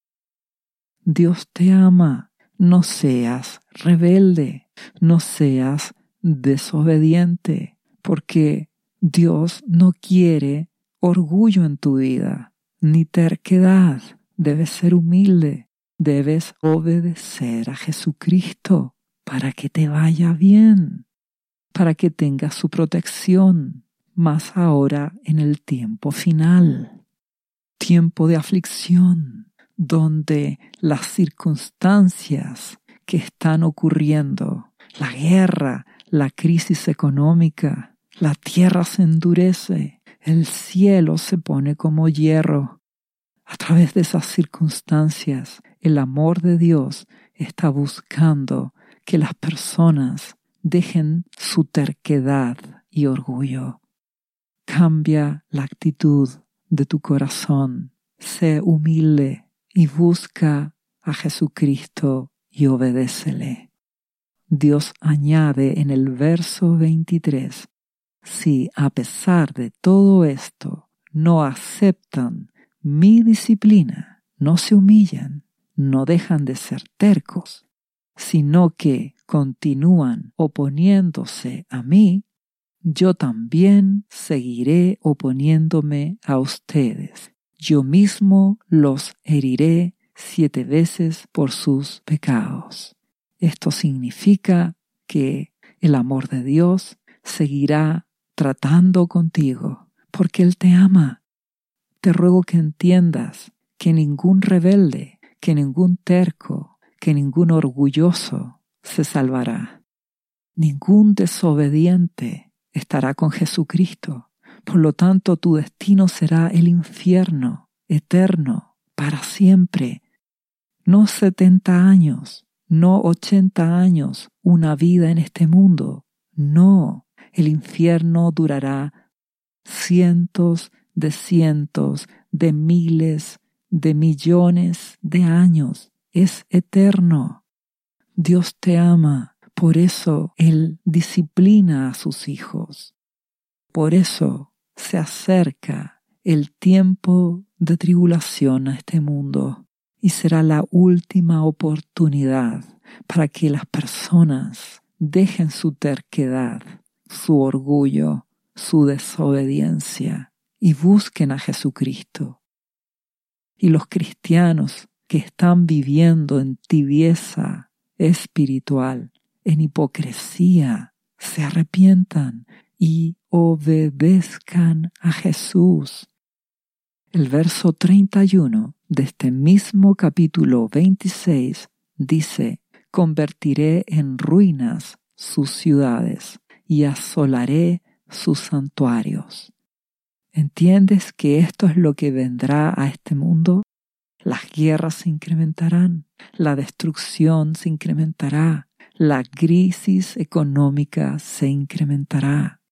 Dios te ama, no seas rebelde, no seas desobediente, porque Dios no quiere orgullo en tu vida, ni terquedad. Debes ser humilde, debes obedecer a Jesucristo para que te vaya bien, para que tengas su protección, más ahora en el tiempo final, tiempo de aflicción, donde las circunstancias que están ocurriendo, la guerra, la crisis económica, la tierra se endurece, el cielo se pone como hierro. A través de esas circunstancias, el amor de Dios está buscando que las personas dejen su terquedad y orgullo. Cambia la actitud de tu corazón, sé humilde y busca a Jesucristo y obedécele. Dios añade en el verso veintitrés, si a pesar de todo esto no aceptan mi disciplina, no se humillan, no dejan de ser tercos, sino que continúan oponiéndose a mí, yo también seguiré oponiéndome a ustedes. Yo mismo los heriré siete veces por sus pecados. Esto significa que el amor de Dios seguirá tratando contigo, porque Él te ama. Te ruego que entiendas que ningún rebelde, que ningún terco, que ningún orgulloso se salvará. Ningún desobediente estará con Jesucristo. Por lo tanto, tu destino será el infierno eterno, para siempre. No setenta años, no ochenta años, una vida en este mundo. No, el infierno durará cientos de cientos, de miles, de millones de años. Es eterno. Dios te ama, por eso Él disciplina a sus hijos. Por eso se acerca el tiempo de tribulación a este mundo y será la última oportunidad para que las personas dejen su terquedad, su orgullo, su desobediencia y busquen a Jesucristo. Y los cristianos que están viviendo en tibieza espiritual, en hipocresía, se arrepientan y obedezcan a Jesús. El verso treinta y uno de este mismo capítulo veintiséis dice: convertiré en ruinas sus ciudades y asolaré sus santuarios. ¿Entiendes que esto es lo que vendrá a este mundo? Las guerras se incrementarán, la destrucción se incrementará, la crisis económica se incrementará.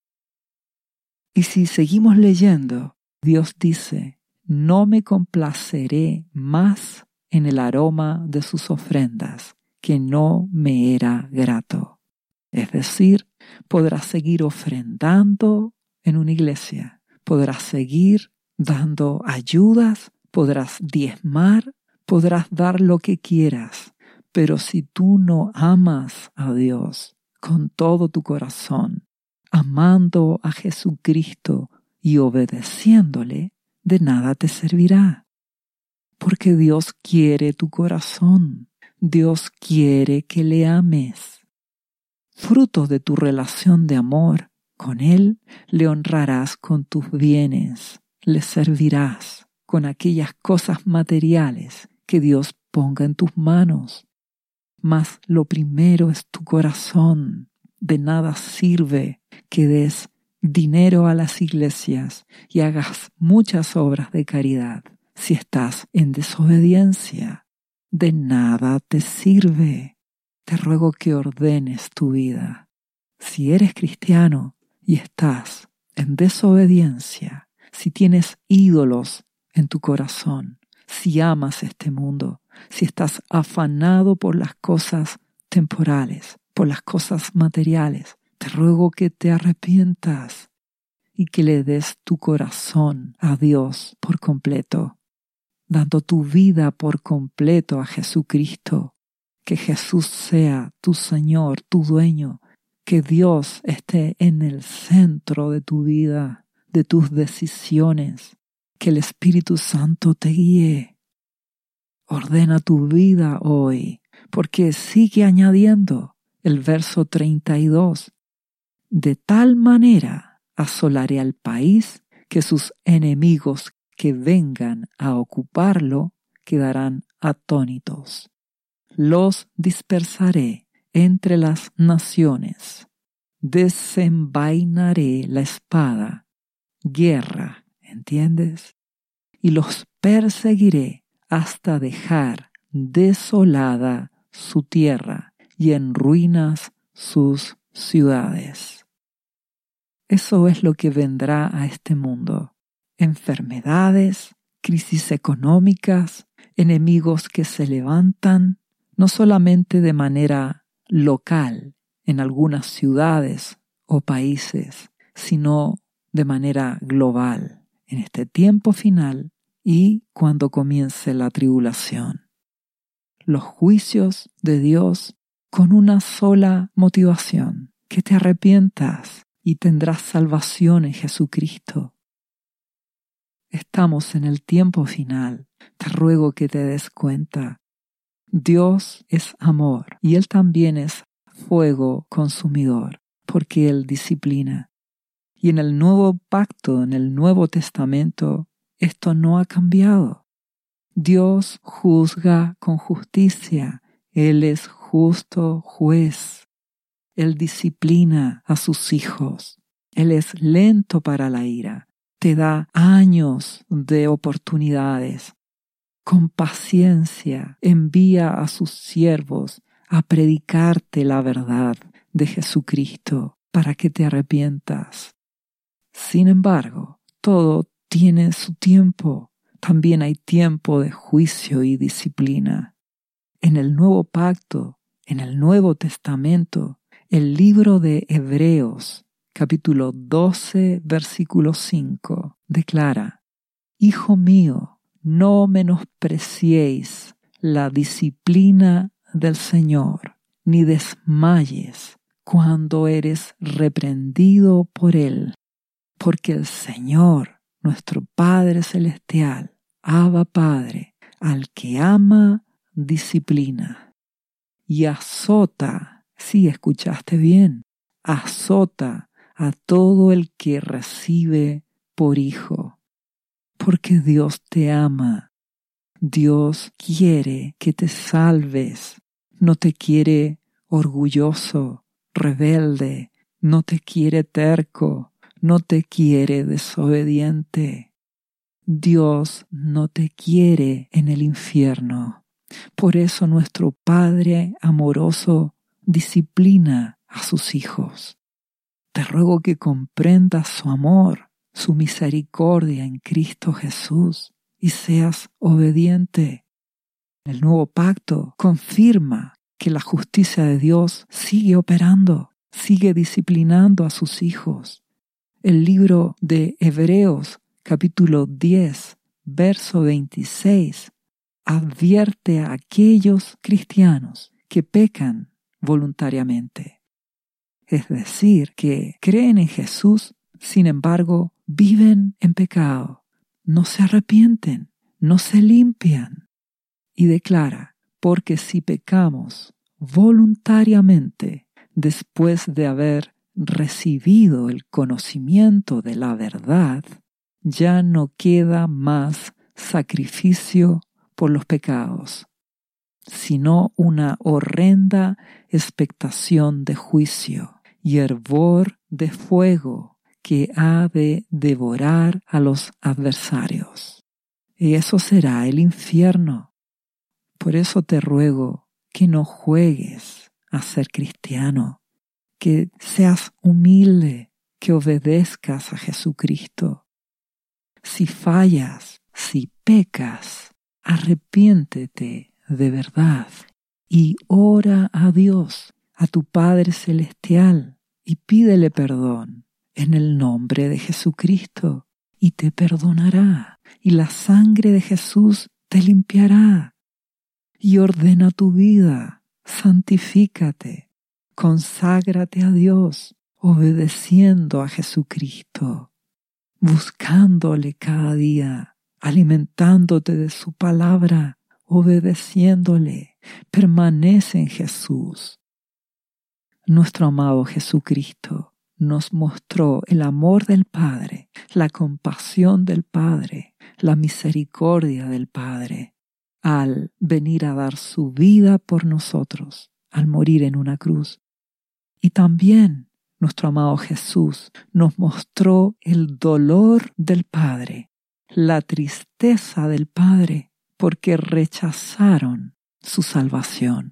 Y si seguimos leyendo, Dios dice: no me complaceré más en el aroma de sus ofrendas, que no me era grato. Es decir, podrás seguir ofrendando en una iglesia, podrás seguir dando ayudas, podrás diezmar, podrás dar lo que quieras, pero si tú no amas a Dios con todo tu corazón, amando a Jesucristo y obedeciéndole, de nada te servirá. Porque Dios quiere tu corazón, Dios quiere que le ames. Fruto de tu relación de amor con Él, le honrarás con tus bienes, le servirás con aquellas cosas materiales que Dios ponga en tus manos. Mas lo primero es tu corazón. De nada sirve que des dinero a las iglesias y hagas muchas obras de caridad si estás en desobediencia. De nada te sirve. Te ruego que ordenes tu vida. Si eres cristiano y estás en desobediencia, si tienes ídolos en tu corazón, si amas este mundo, si estás afanado por las cosas temporales, por las cosas materiales, te ruego que te arrepientas y que le des tu corazón a Dios por completo, dando tu vida por completo a Jesucristo. Que Jesús sea tu Señor, tu dueño, que Dios esté en el centro de tu vida, de tus decisiones, que el Espíritu Santo te guíe. Ordena tu vida hoy, porque sigue añadiendo el verso treinta y dos. De tal manera asolaré al país que sus enemigos que vengan a ocuparlo quedarán atónitos. Los dispersaré entre las naciones. Desenvainaré la espada, guerra, ¿entiendes? Y los perseguiré hasta dejar desolada su tierra y en ruinas sus ciudades. Eso es lo que vendrá a este mundo. Enfermedades, crisis económicas, enemigos que se levantan, no solamente de manera local en algunas ciudades o países, sino de manera global en este tiempo final y cuando comience la tribulación. Los juicios de Dios con una sola motivación, que te arrepientas y tendrás salvación en Jesucristo. Estamos en el tiempo final. Te ruego que te des cuenta. Dios es amor y Él también es fuego consumidor, porque Él disciplina. Y en el nuevo pacto, en el Nuevo Testamento, esto no ha cambiado. Dios juzga con justicia. Él es justo juez. Él disciplina a sus hijos. Él es lento para la ira. Te da años de oportunidades. Con paciencia envía a sus siervos a predicarte la verdad de Jesucristo para que te arrepientas. Sin embargo, todo tiene su tiempo. También hay tiempo de juicio y disciplina. En el Nuevo Pacto, en el Nuevo Testamento, el libro de Hebreos, capítulo doce, versículo cinco, declara: Hijo mío, no menospreciéis la disciplina del Señor, ni desmayes cuando eres reprendido por Él, porque el Señor, nuestro Padre Celestial, Abba Padre, al que ama, disciplina y azota, sí, escuchaste bien, azota a todo el que recibe por hijo, porque Dios te ama. Dios quiere que te salves, no te quiere orgulloso, rebelde, no te quiere terco, no te quiere desobediente. Dios no te quiere en el infierno. Por eso nuestro Padre amoroso disciplina a sus hijos. Te ruego que comprendas su amor, su misericordia en Cristo Jesús y seas obediente. El nuevo pacto confirma que la justicia de Dios sigue operando, sigue disciplinando a sus hijos. El libro de Hebreos, capítulo diez, verso veintiséis, advierte a aquellos cristianos que pecan voluntariamente. Es decir, que creen en Jesús, sin embargo, viven en pecado, no se arrepienten, no se limpian. Y declara, porque si pecamos voluntariamente después de haber recibido el conocimiento de la verdad, ya no queda más sacrificio por los pecados, sino una horrenda expectación de juicio y hervor de fuego que ha de devorar a los adversarios. Y eso será el infierno. Por eso te ruego que no juegues a ser cristiano, que seas humilde, que obedezcas a Jesucristo. Si fallas, si pecas, arrepiéntete de verdad y ora a Dios, a tu Padre Celestial, y pídele perdón en el nombre de Jesucristo, y te perdonará, y la sangre de Jesús te limpiará. Y ordena tu vida, santifícate, conságrate a Dios, obedeciendo a Jesucristo, buscándole cada día, alimentándote de su palabra, obedeciéndole. Permanece en Jesús. Nuestro amado Jesucristo nos mostró el amor del Padre, la compasión del Padre, la misericordia del Padre, al venir a dar su vida por nosotros, al morir en una cruz. Y también nuestro amado Jesús nos mostró el dolor del Padre, la tristeza del Padre, porque rechazaron su salvación.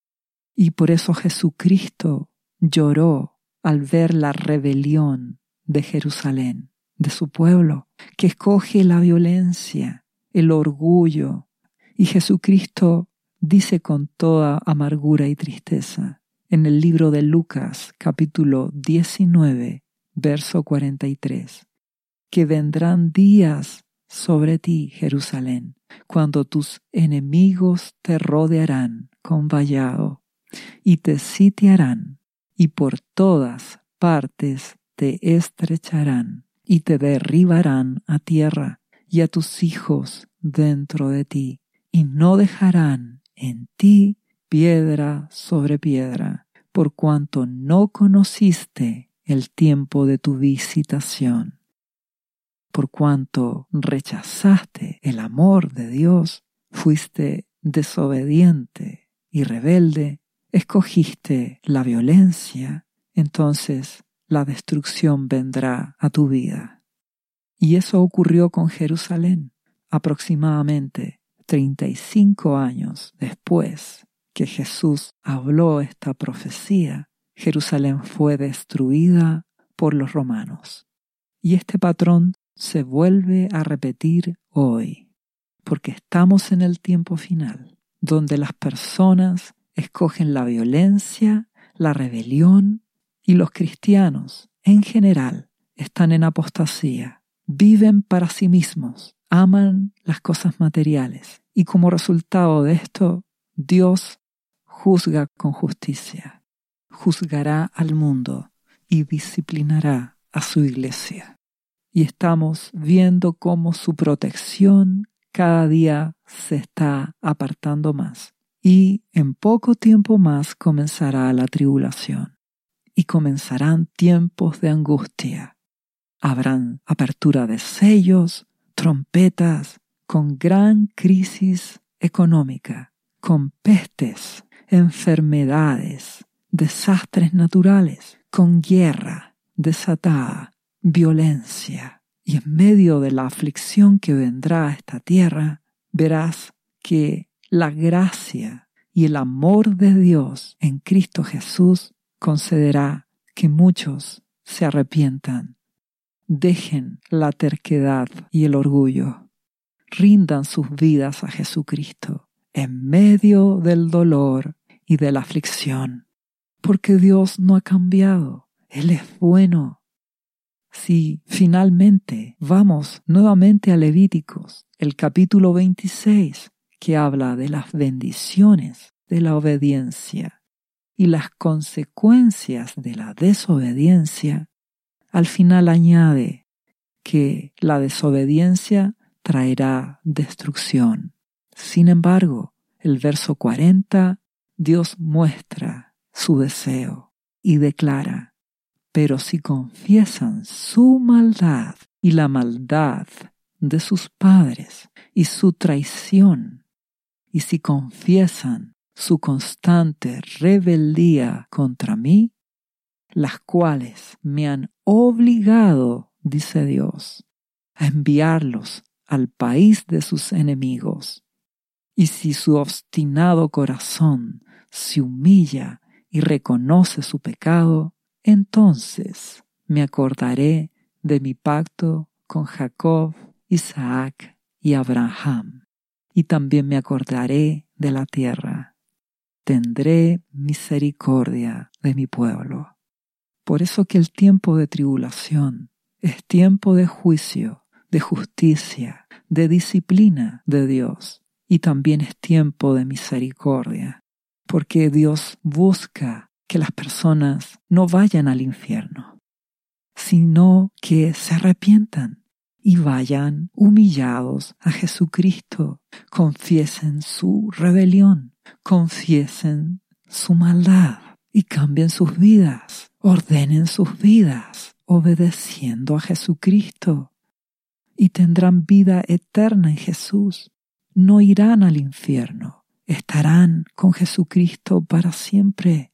Y por eso Jesucristo lloró al ver la rebelión de Jerusalén, de su pueblo, que escoge la violencia, el orgullo. Y Jesucristo dice con toda amargura y tristeza en el libro de Lucas, capítulo diecinueve, verso cuarenta y tres, que vendrán días sobre ti, Jerusalén, cuando tus enemigos te rodearán con vallado y te sitiarán, y por todas partes te estrecharán y te derribarán a tierra y a tus hijos dentro de ti, y no dejarán en ti piedra sobre piedra, por cuanto no conociste el tiempo de tu visitación. Por cuanto rechazaste el amor de Dios, fuiste desobediente y rebelde, escogiste la violencia, entonces la destrucción vendrá a tu vida. Y eso ocurrió con Jerusalén, aproximadamente treinta y cinco años después que Jesús habló esta profecía. Jerusalén fue destruida por los romanos. Y este patrón se vuelve a repetir hoy, porque estamos en el tiempo final, donde las personas escogen la violencia, la rebelión, y los cristianos, en general, están en apostasía, viven para sí mismos, aman las cosas materiales. Y como resultado de esto, Dios juzga con justicia, juzgará al mundo y disciplinará a su iglesia. Y estamos viendo cómo su protección cada día se está apartando más. Y en poco tiempo más comenzará la tribulación. Y comenzarán tiempos de angustia. Habrán apertura de sellos, trompetas, con gran crisis económica, con pestes, enfermedades, desastres naturales, con guerra desatada, violencia. Y en medio de la aflicción que vendrá a esta tierra, verás que la gracia y el amor de Dios en Cristo Jesús concederá que muchos se arrepientan, dejen la terquedad y el orgullo, rindan sus vidas a Jesucristo en medio del dolor y de la aflicción, porque Dios no ha cambiado, Él es bueno. Si finalmente vamos nuevamente a Levíticos, el capítulo veintiséis, que habla de las bendiciones de la obediencia y las consecuencias de la desobediencia, al final añade que la desobediencia traerá destrucción. Sin embargo, el verso cuarenta, Dios muestra su deseo y declara: pero si confiesan su maldad y la maldad de sus padres y su traición, y si confiesan su constante rebeldía contra mí, las cuales me han obligado, dice Dios, a enviarlos al país de sus enemigos, y si su obstinado corazón se humilla y reconoce su pecado, entonces me acordaré de mi pacto con Jacob, Isaac y Abraham, y también me acordaré de la tierra. Tendré misericordia de mi pueblo. Por eso que el tiempo de tribulación es tiempo de juicio, de justicia, de disciplina de Dios, y también es tiempo de misericordia, porque Dios busca que las personas no vayan al infierno, sino que se arrepientan y vayan humillados a Jesucristo, confiesen su rebelión, confiesen su maldad y cambien sus vidas, ordenen sus vidas, obedeciendo a Jesucristo, y tendrán vida eterna en Jesús. No irán al infierno, estarán con Jesucristo para siempre.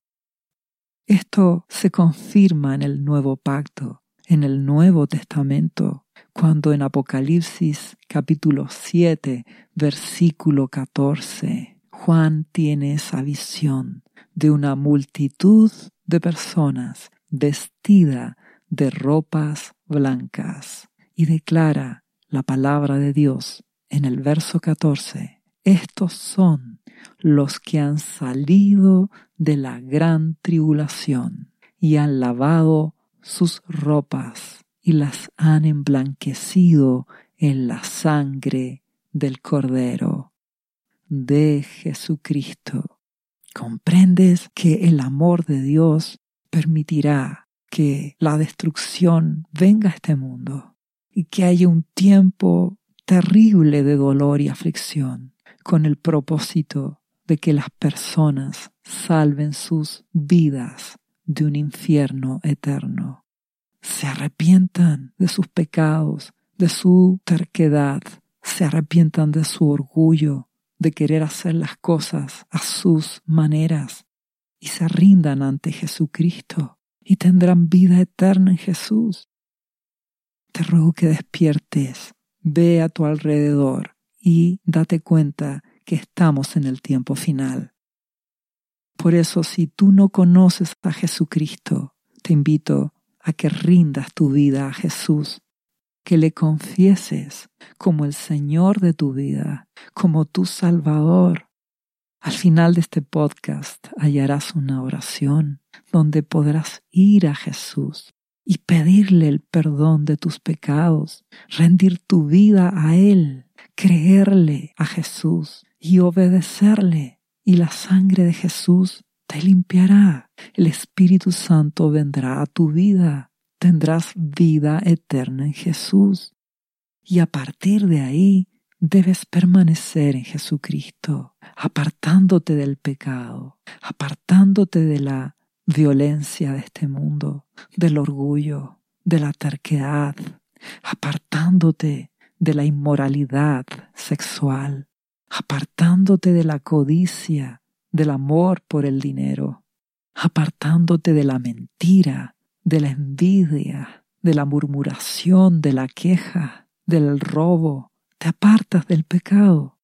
Esto se confirma en el Nuevo Pacto, en el Nuevo Testamento, cuando en Apocalipsis capítulo siete, versículo catorce, Juan tiene esa visión de una multitud de personas vestida de ropas blancas y declara la palabra de Dios en el verso catorce. Estos son los que han salido de la gran tribulación y han lavado sus ropas y las han emblanquecido en la sangre del Cordero, de Jesucristo. ¿Comprendes que el amor de Dios permitirá que la destrucción venga a este mundo y que haya un tiempo terrible de dolor y aflicción, con el propósito de que las personas salven sus vidas de un infierno eterno? Se arrepientan de sus pecados, de su terquedad, se arrepientan de su orgullo, de querer hacer las cosas a sus maneras, y se rindan ante Jesucristo y tendrán vida eterna en Jesús. Te ruego que despiertes, ve a tu alrededor y date cuenta que estamos en el tiempo final. Por eso, si tú no conoces a Jesucristo, te invito a que rindas tu vida a Jesús, que le confieses como el Señor de tu vida, como tu Salvador. Al final de este podcast hallarás una oración donde podrás ir a Jesús y pedirle el perdón de tus pecados, rendir tu vida a Él, creerle a Jesús y obedecerle. Y la sangre de Jesús te limpiará. El Espíritu Santo vendrá a tu vida. Tendrás vida eterna en Jesús. Y a partir de ahí debes permanecer en Jesucristo, apartándote del pecado, apartándote de la violencia de este mundo, del orgullo, de la terquedad, apartándote de la inmoralidad sexual, apartándote de la codicia, del amor por el dinero, apartándote de la mentira, de la envidia, de la murmuración, de la queja, del robo. Te apartas del pecado.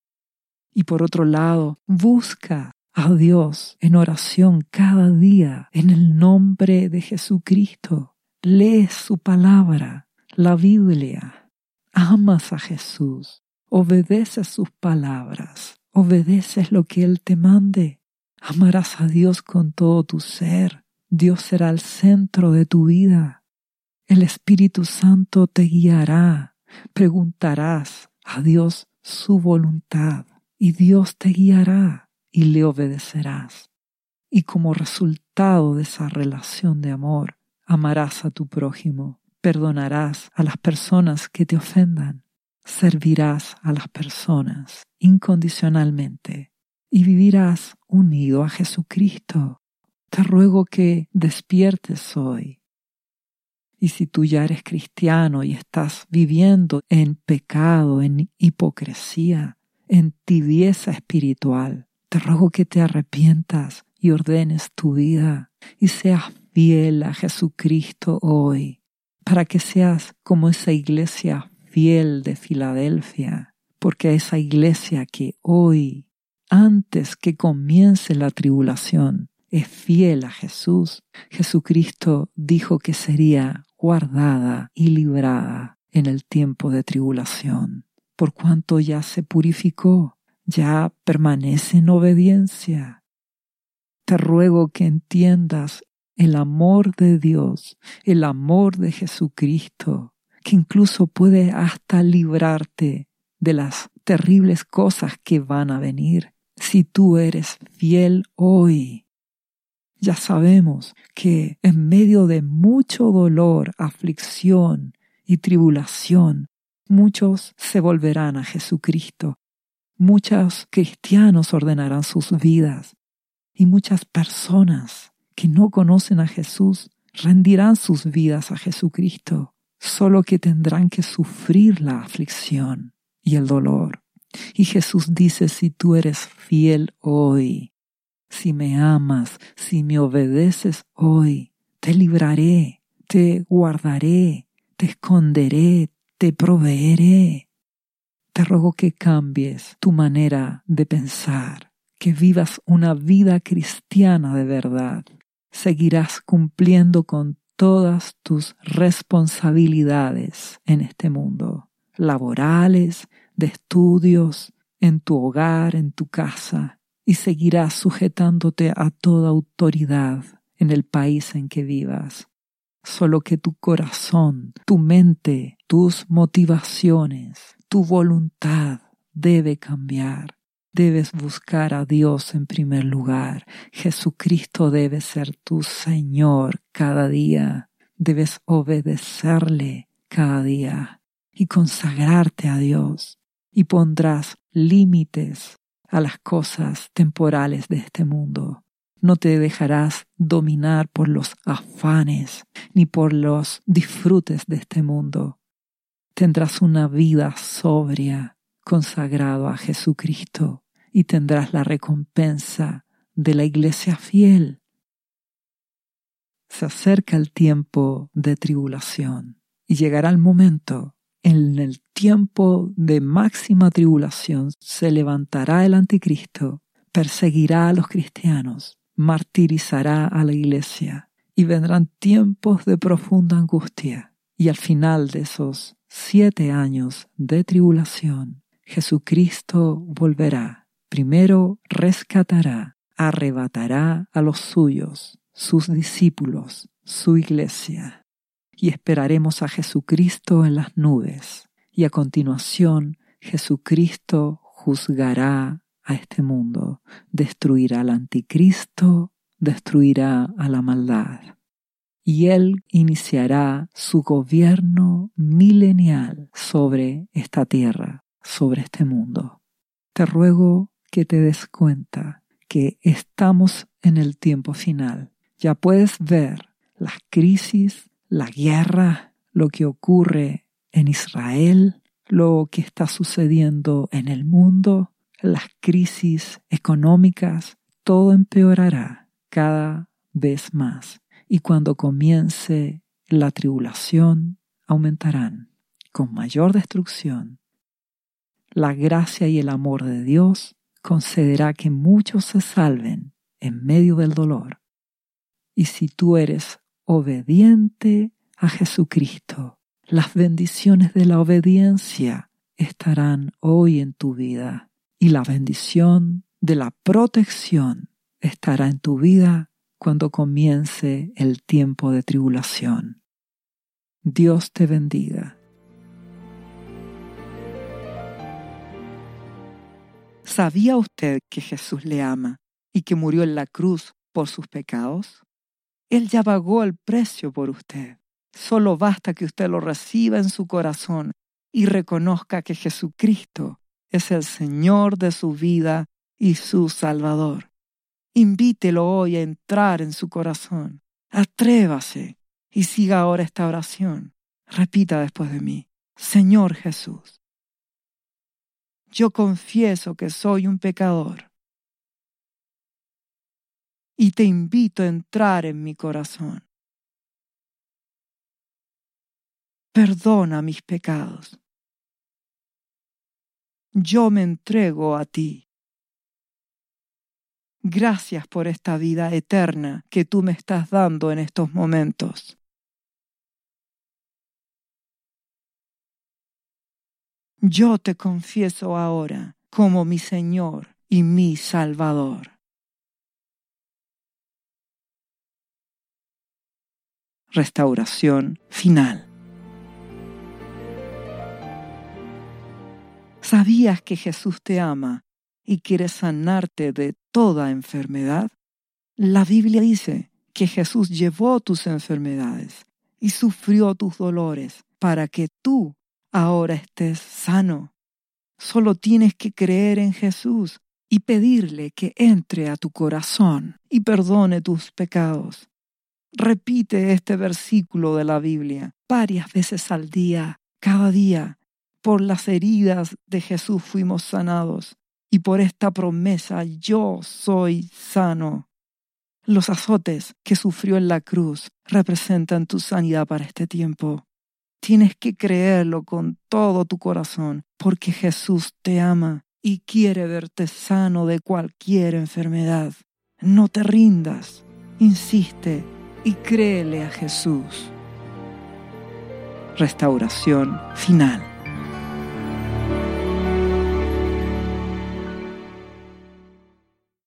Y por otro lado, busca a Dios en oración cada día en el nombre de Jesucristo. Lees su palabra, la Biblia. Amas a Jesús. Obedeces sus palabras. Obedeces lo que Él te mande. Amarás a Dios con todo tu ser. Dios será el centro de tu vida. El Espíritu Santo te guiará. Preguntarás a Dios su voluntad y Dios te guiará y le obedecerás. Y como resultado de esa relación de amor, amarás a tu prójimo, perdonarás a las personas que te ofendan, servirás a las personas incondicionalmente y vivirás unido a Jesucristo. Te ruego que despiertes hoy. Y si tú ya eres cristiano y estás viviendo en pecado, en hipocresía, en tibieza espiritual, te ruego que te arrepientas y ordenes tu vida y seas fiel a Jesucristo hoy, para que seas como esa iglesia fiel de Filadelfia, porque esa iglesia que hoy, antes que comience la tribulación, es fiel a Jesús. Jesucristo dijo que sería guardada y librada en el tiempo de tribulación, por cuanto ya se purificó, ya permanece en obediencia. Te ruego que entiendas el amor de Dios, el amor de Jesucristo, que incluso puede hasta librarte de las terribles cosas que van a venir si tú eres fiel hoy. Ya sabemos que en medio de mucho dolor, aflicción y tribulación, muchos se volverán a Jesucristo. Muchos cristianos ordenarán sus vidas y muchas personas que no conocen a Jesús rendirán sus vidas a Jesucristo, solo que tendrán que sufrir la aflicción y el dolor. Y Jesús dice, si tú eres fiel hoy, si me amas, si me obedeces hoy, te libraré, te guardaré, te esconderé, te proveeré. Te ruego que cambies tu manera de pensar, que vivas una vida cristiana de verdad. Seguirás cumpliendo con todas tus responsabilidades en este mundo, laborales, de estudios, en tu hogar, en tu casa. Y seguirás sujetándote a toda autoridad en el país en que vivas. Solo que tu corazón, tu mente, tus motivaciones, tu voluntad debe cambiar. Debes buscar a Dios en primer lugar. Jesucristo debe ser tu Señor cada día. Debes obedecerle cada día y consagrarte a Dios. Y pondrás límites a las cosas temporales de este mundo. No te dejarás dominar por los afanes ni por los disfrutes de este mundo. Tendrás una vida sobria, consagrado a Jesucristo, y tendrás la recompensa de la iglesia fiel. Se acerca el tiempo de tribulación y llegará el momento. En el tiempo de máxima tribulación se levantará el anticristo, perseguirá a los cristianos, martirizará a la iglesia y vendrán tiempos de profunda angustia. Y al final de esos siete años de tribulación, Jesucristo volverá. Primero rescatará, arrebatará a los suyos, sus discípulos, su iglesia. y esperaremos a Jesucristo en las nubes. Y a continuación, Jesucristo juzgará a este mundo, destruirá al anticristo, destruirá a la maldad. Y Él iniciará su gobierno milenial sobre esta tierra, sobre este mundo. Te ruego que te des cuenta que estamos en el tiempo final. Ya puedes ver las crisis, la guerra, lo que ocurre en Israel, lo que está sucediendo en el mundo, las crisis económicas, todo empeorará cada vez más. Y cuando comience la tribulación, aumentarán con mayor destrucción. La gracia y el amor de Dios concederá que muchos se salven en medio del dolor. Y si tú eres obediente a Jesucristo, las bendiciones de la obediencia estarán hoy en tu vida. Y la bendición de la protección estará en tu vida cuando comience el tiempo de tribulación. Dios te bendiga. ¿Sabía usted que Jesús le ama y que murió en la cruz por sus pecados? Él ya pagó el precio por usted. Solo basta que usted lo reciba en su corazón y reconozca que Jesucristo es el Señor de su vida y su Salvador. Invítelo hoy a entrar en su corazón. Atrévase y siga ahora esta oración. Repita después de mí: Señor Jesús, yo confieso que soy un pecador y te invito a entrar en mi corazón. Perdona mis pecados. Yo me entrego a ti. Gracias por esta vida eterna que tú me estás dando en estos momentos. Yo te confieso ahora como mi Señor y mi Salvador. Restauración final. ¿Sabías que Jesús te ama y quiere sanarte de toda enfermedad? La Biblia dice que Jesús llevó tus enfermedades y sufrió tus dolores para que tú ahora estés sano. Solo tienes que creer en Jesús y pedirle que entre a tu corazón y perdone tus pecados. Repite este versículo de la Biblia varias veces al día, cada día. Por las heridas de Jesús fuimos sanados y por esta promesa yo soy sano. Los azotes que sufrió en la cruz representan tu sanidad para este tiempo. Tienes que creerlo con todo tu corazón porque Jesús te ama y quiere verte sano de cualquier enfermedad. No te rindas, insiste y créele a Jesús. Restauración final.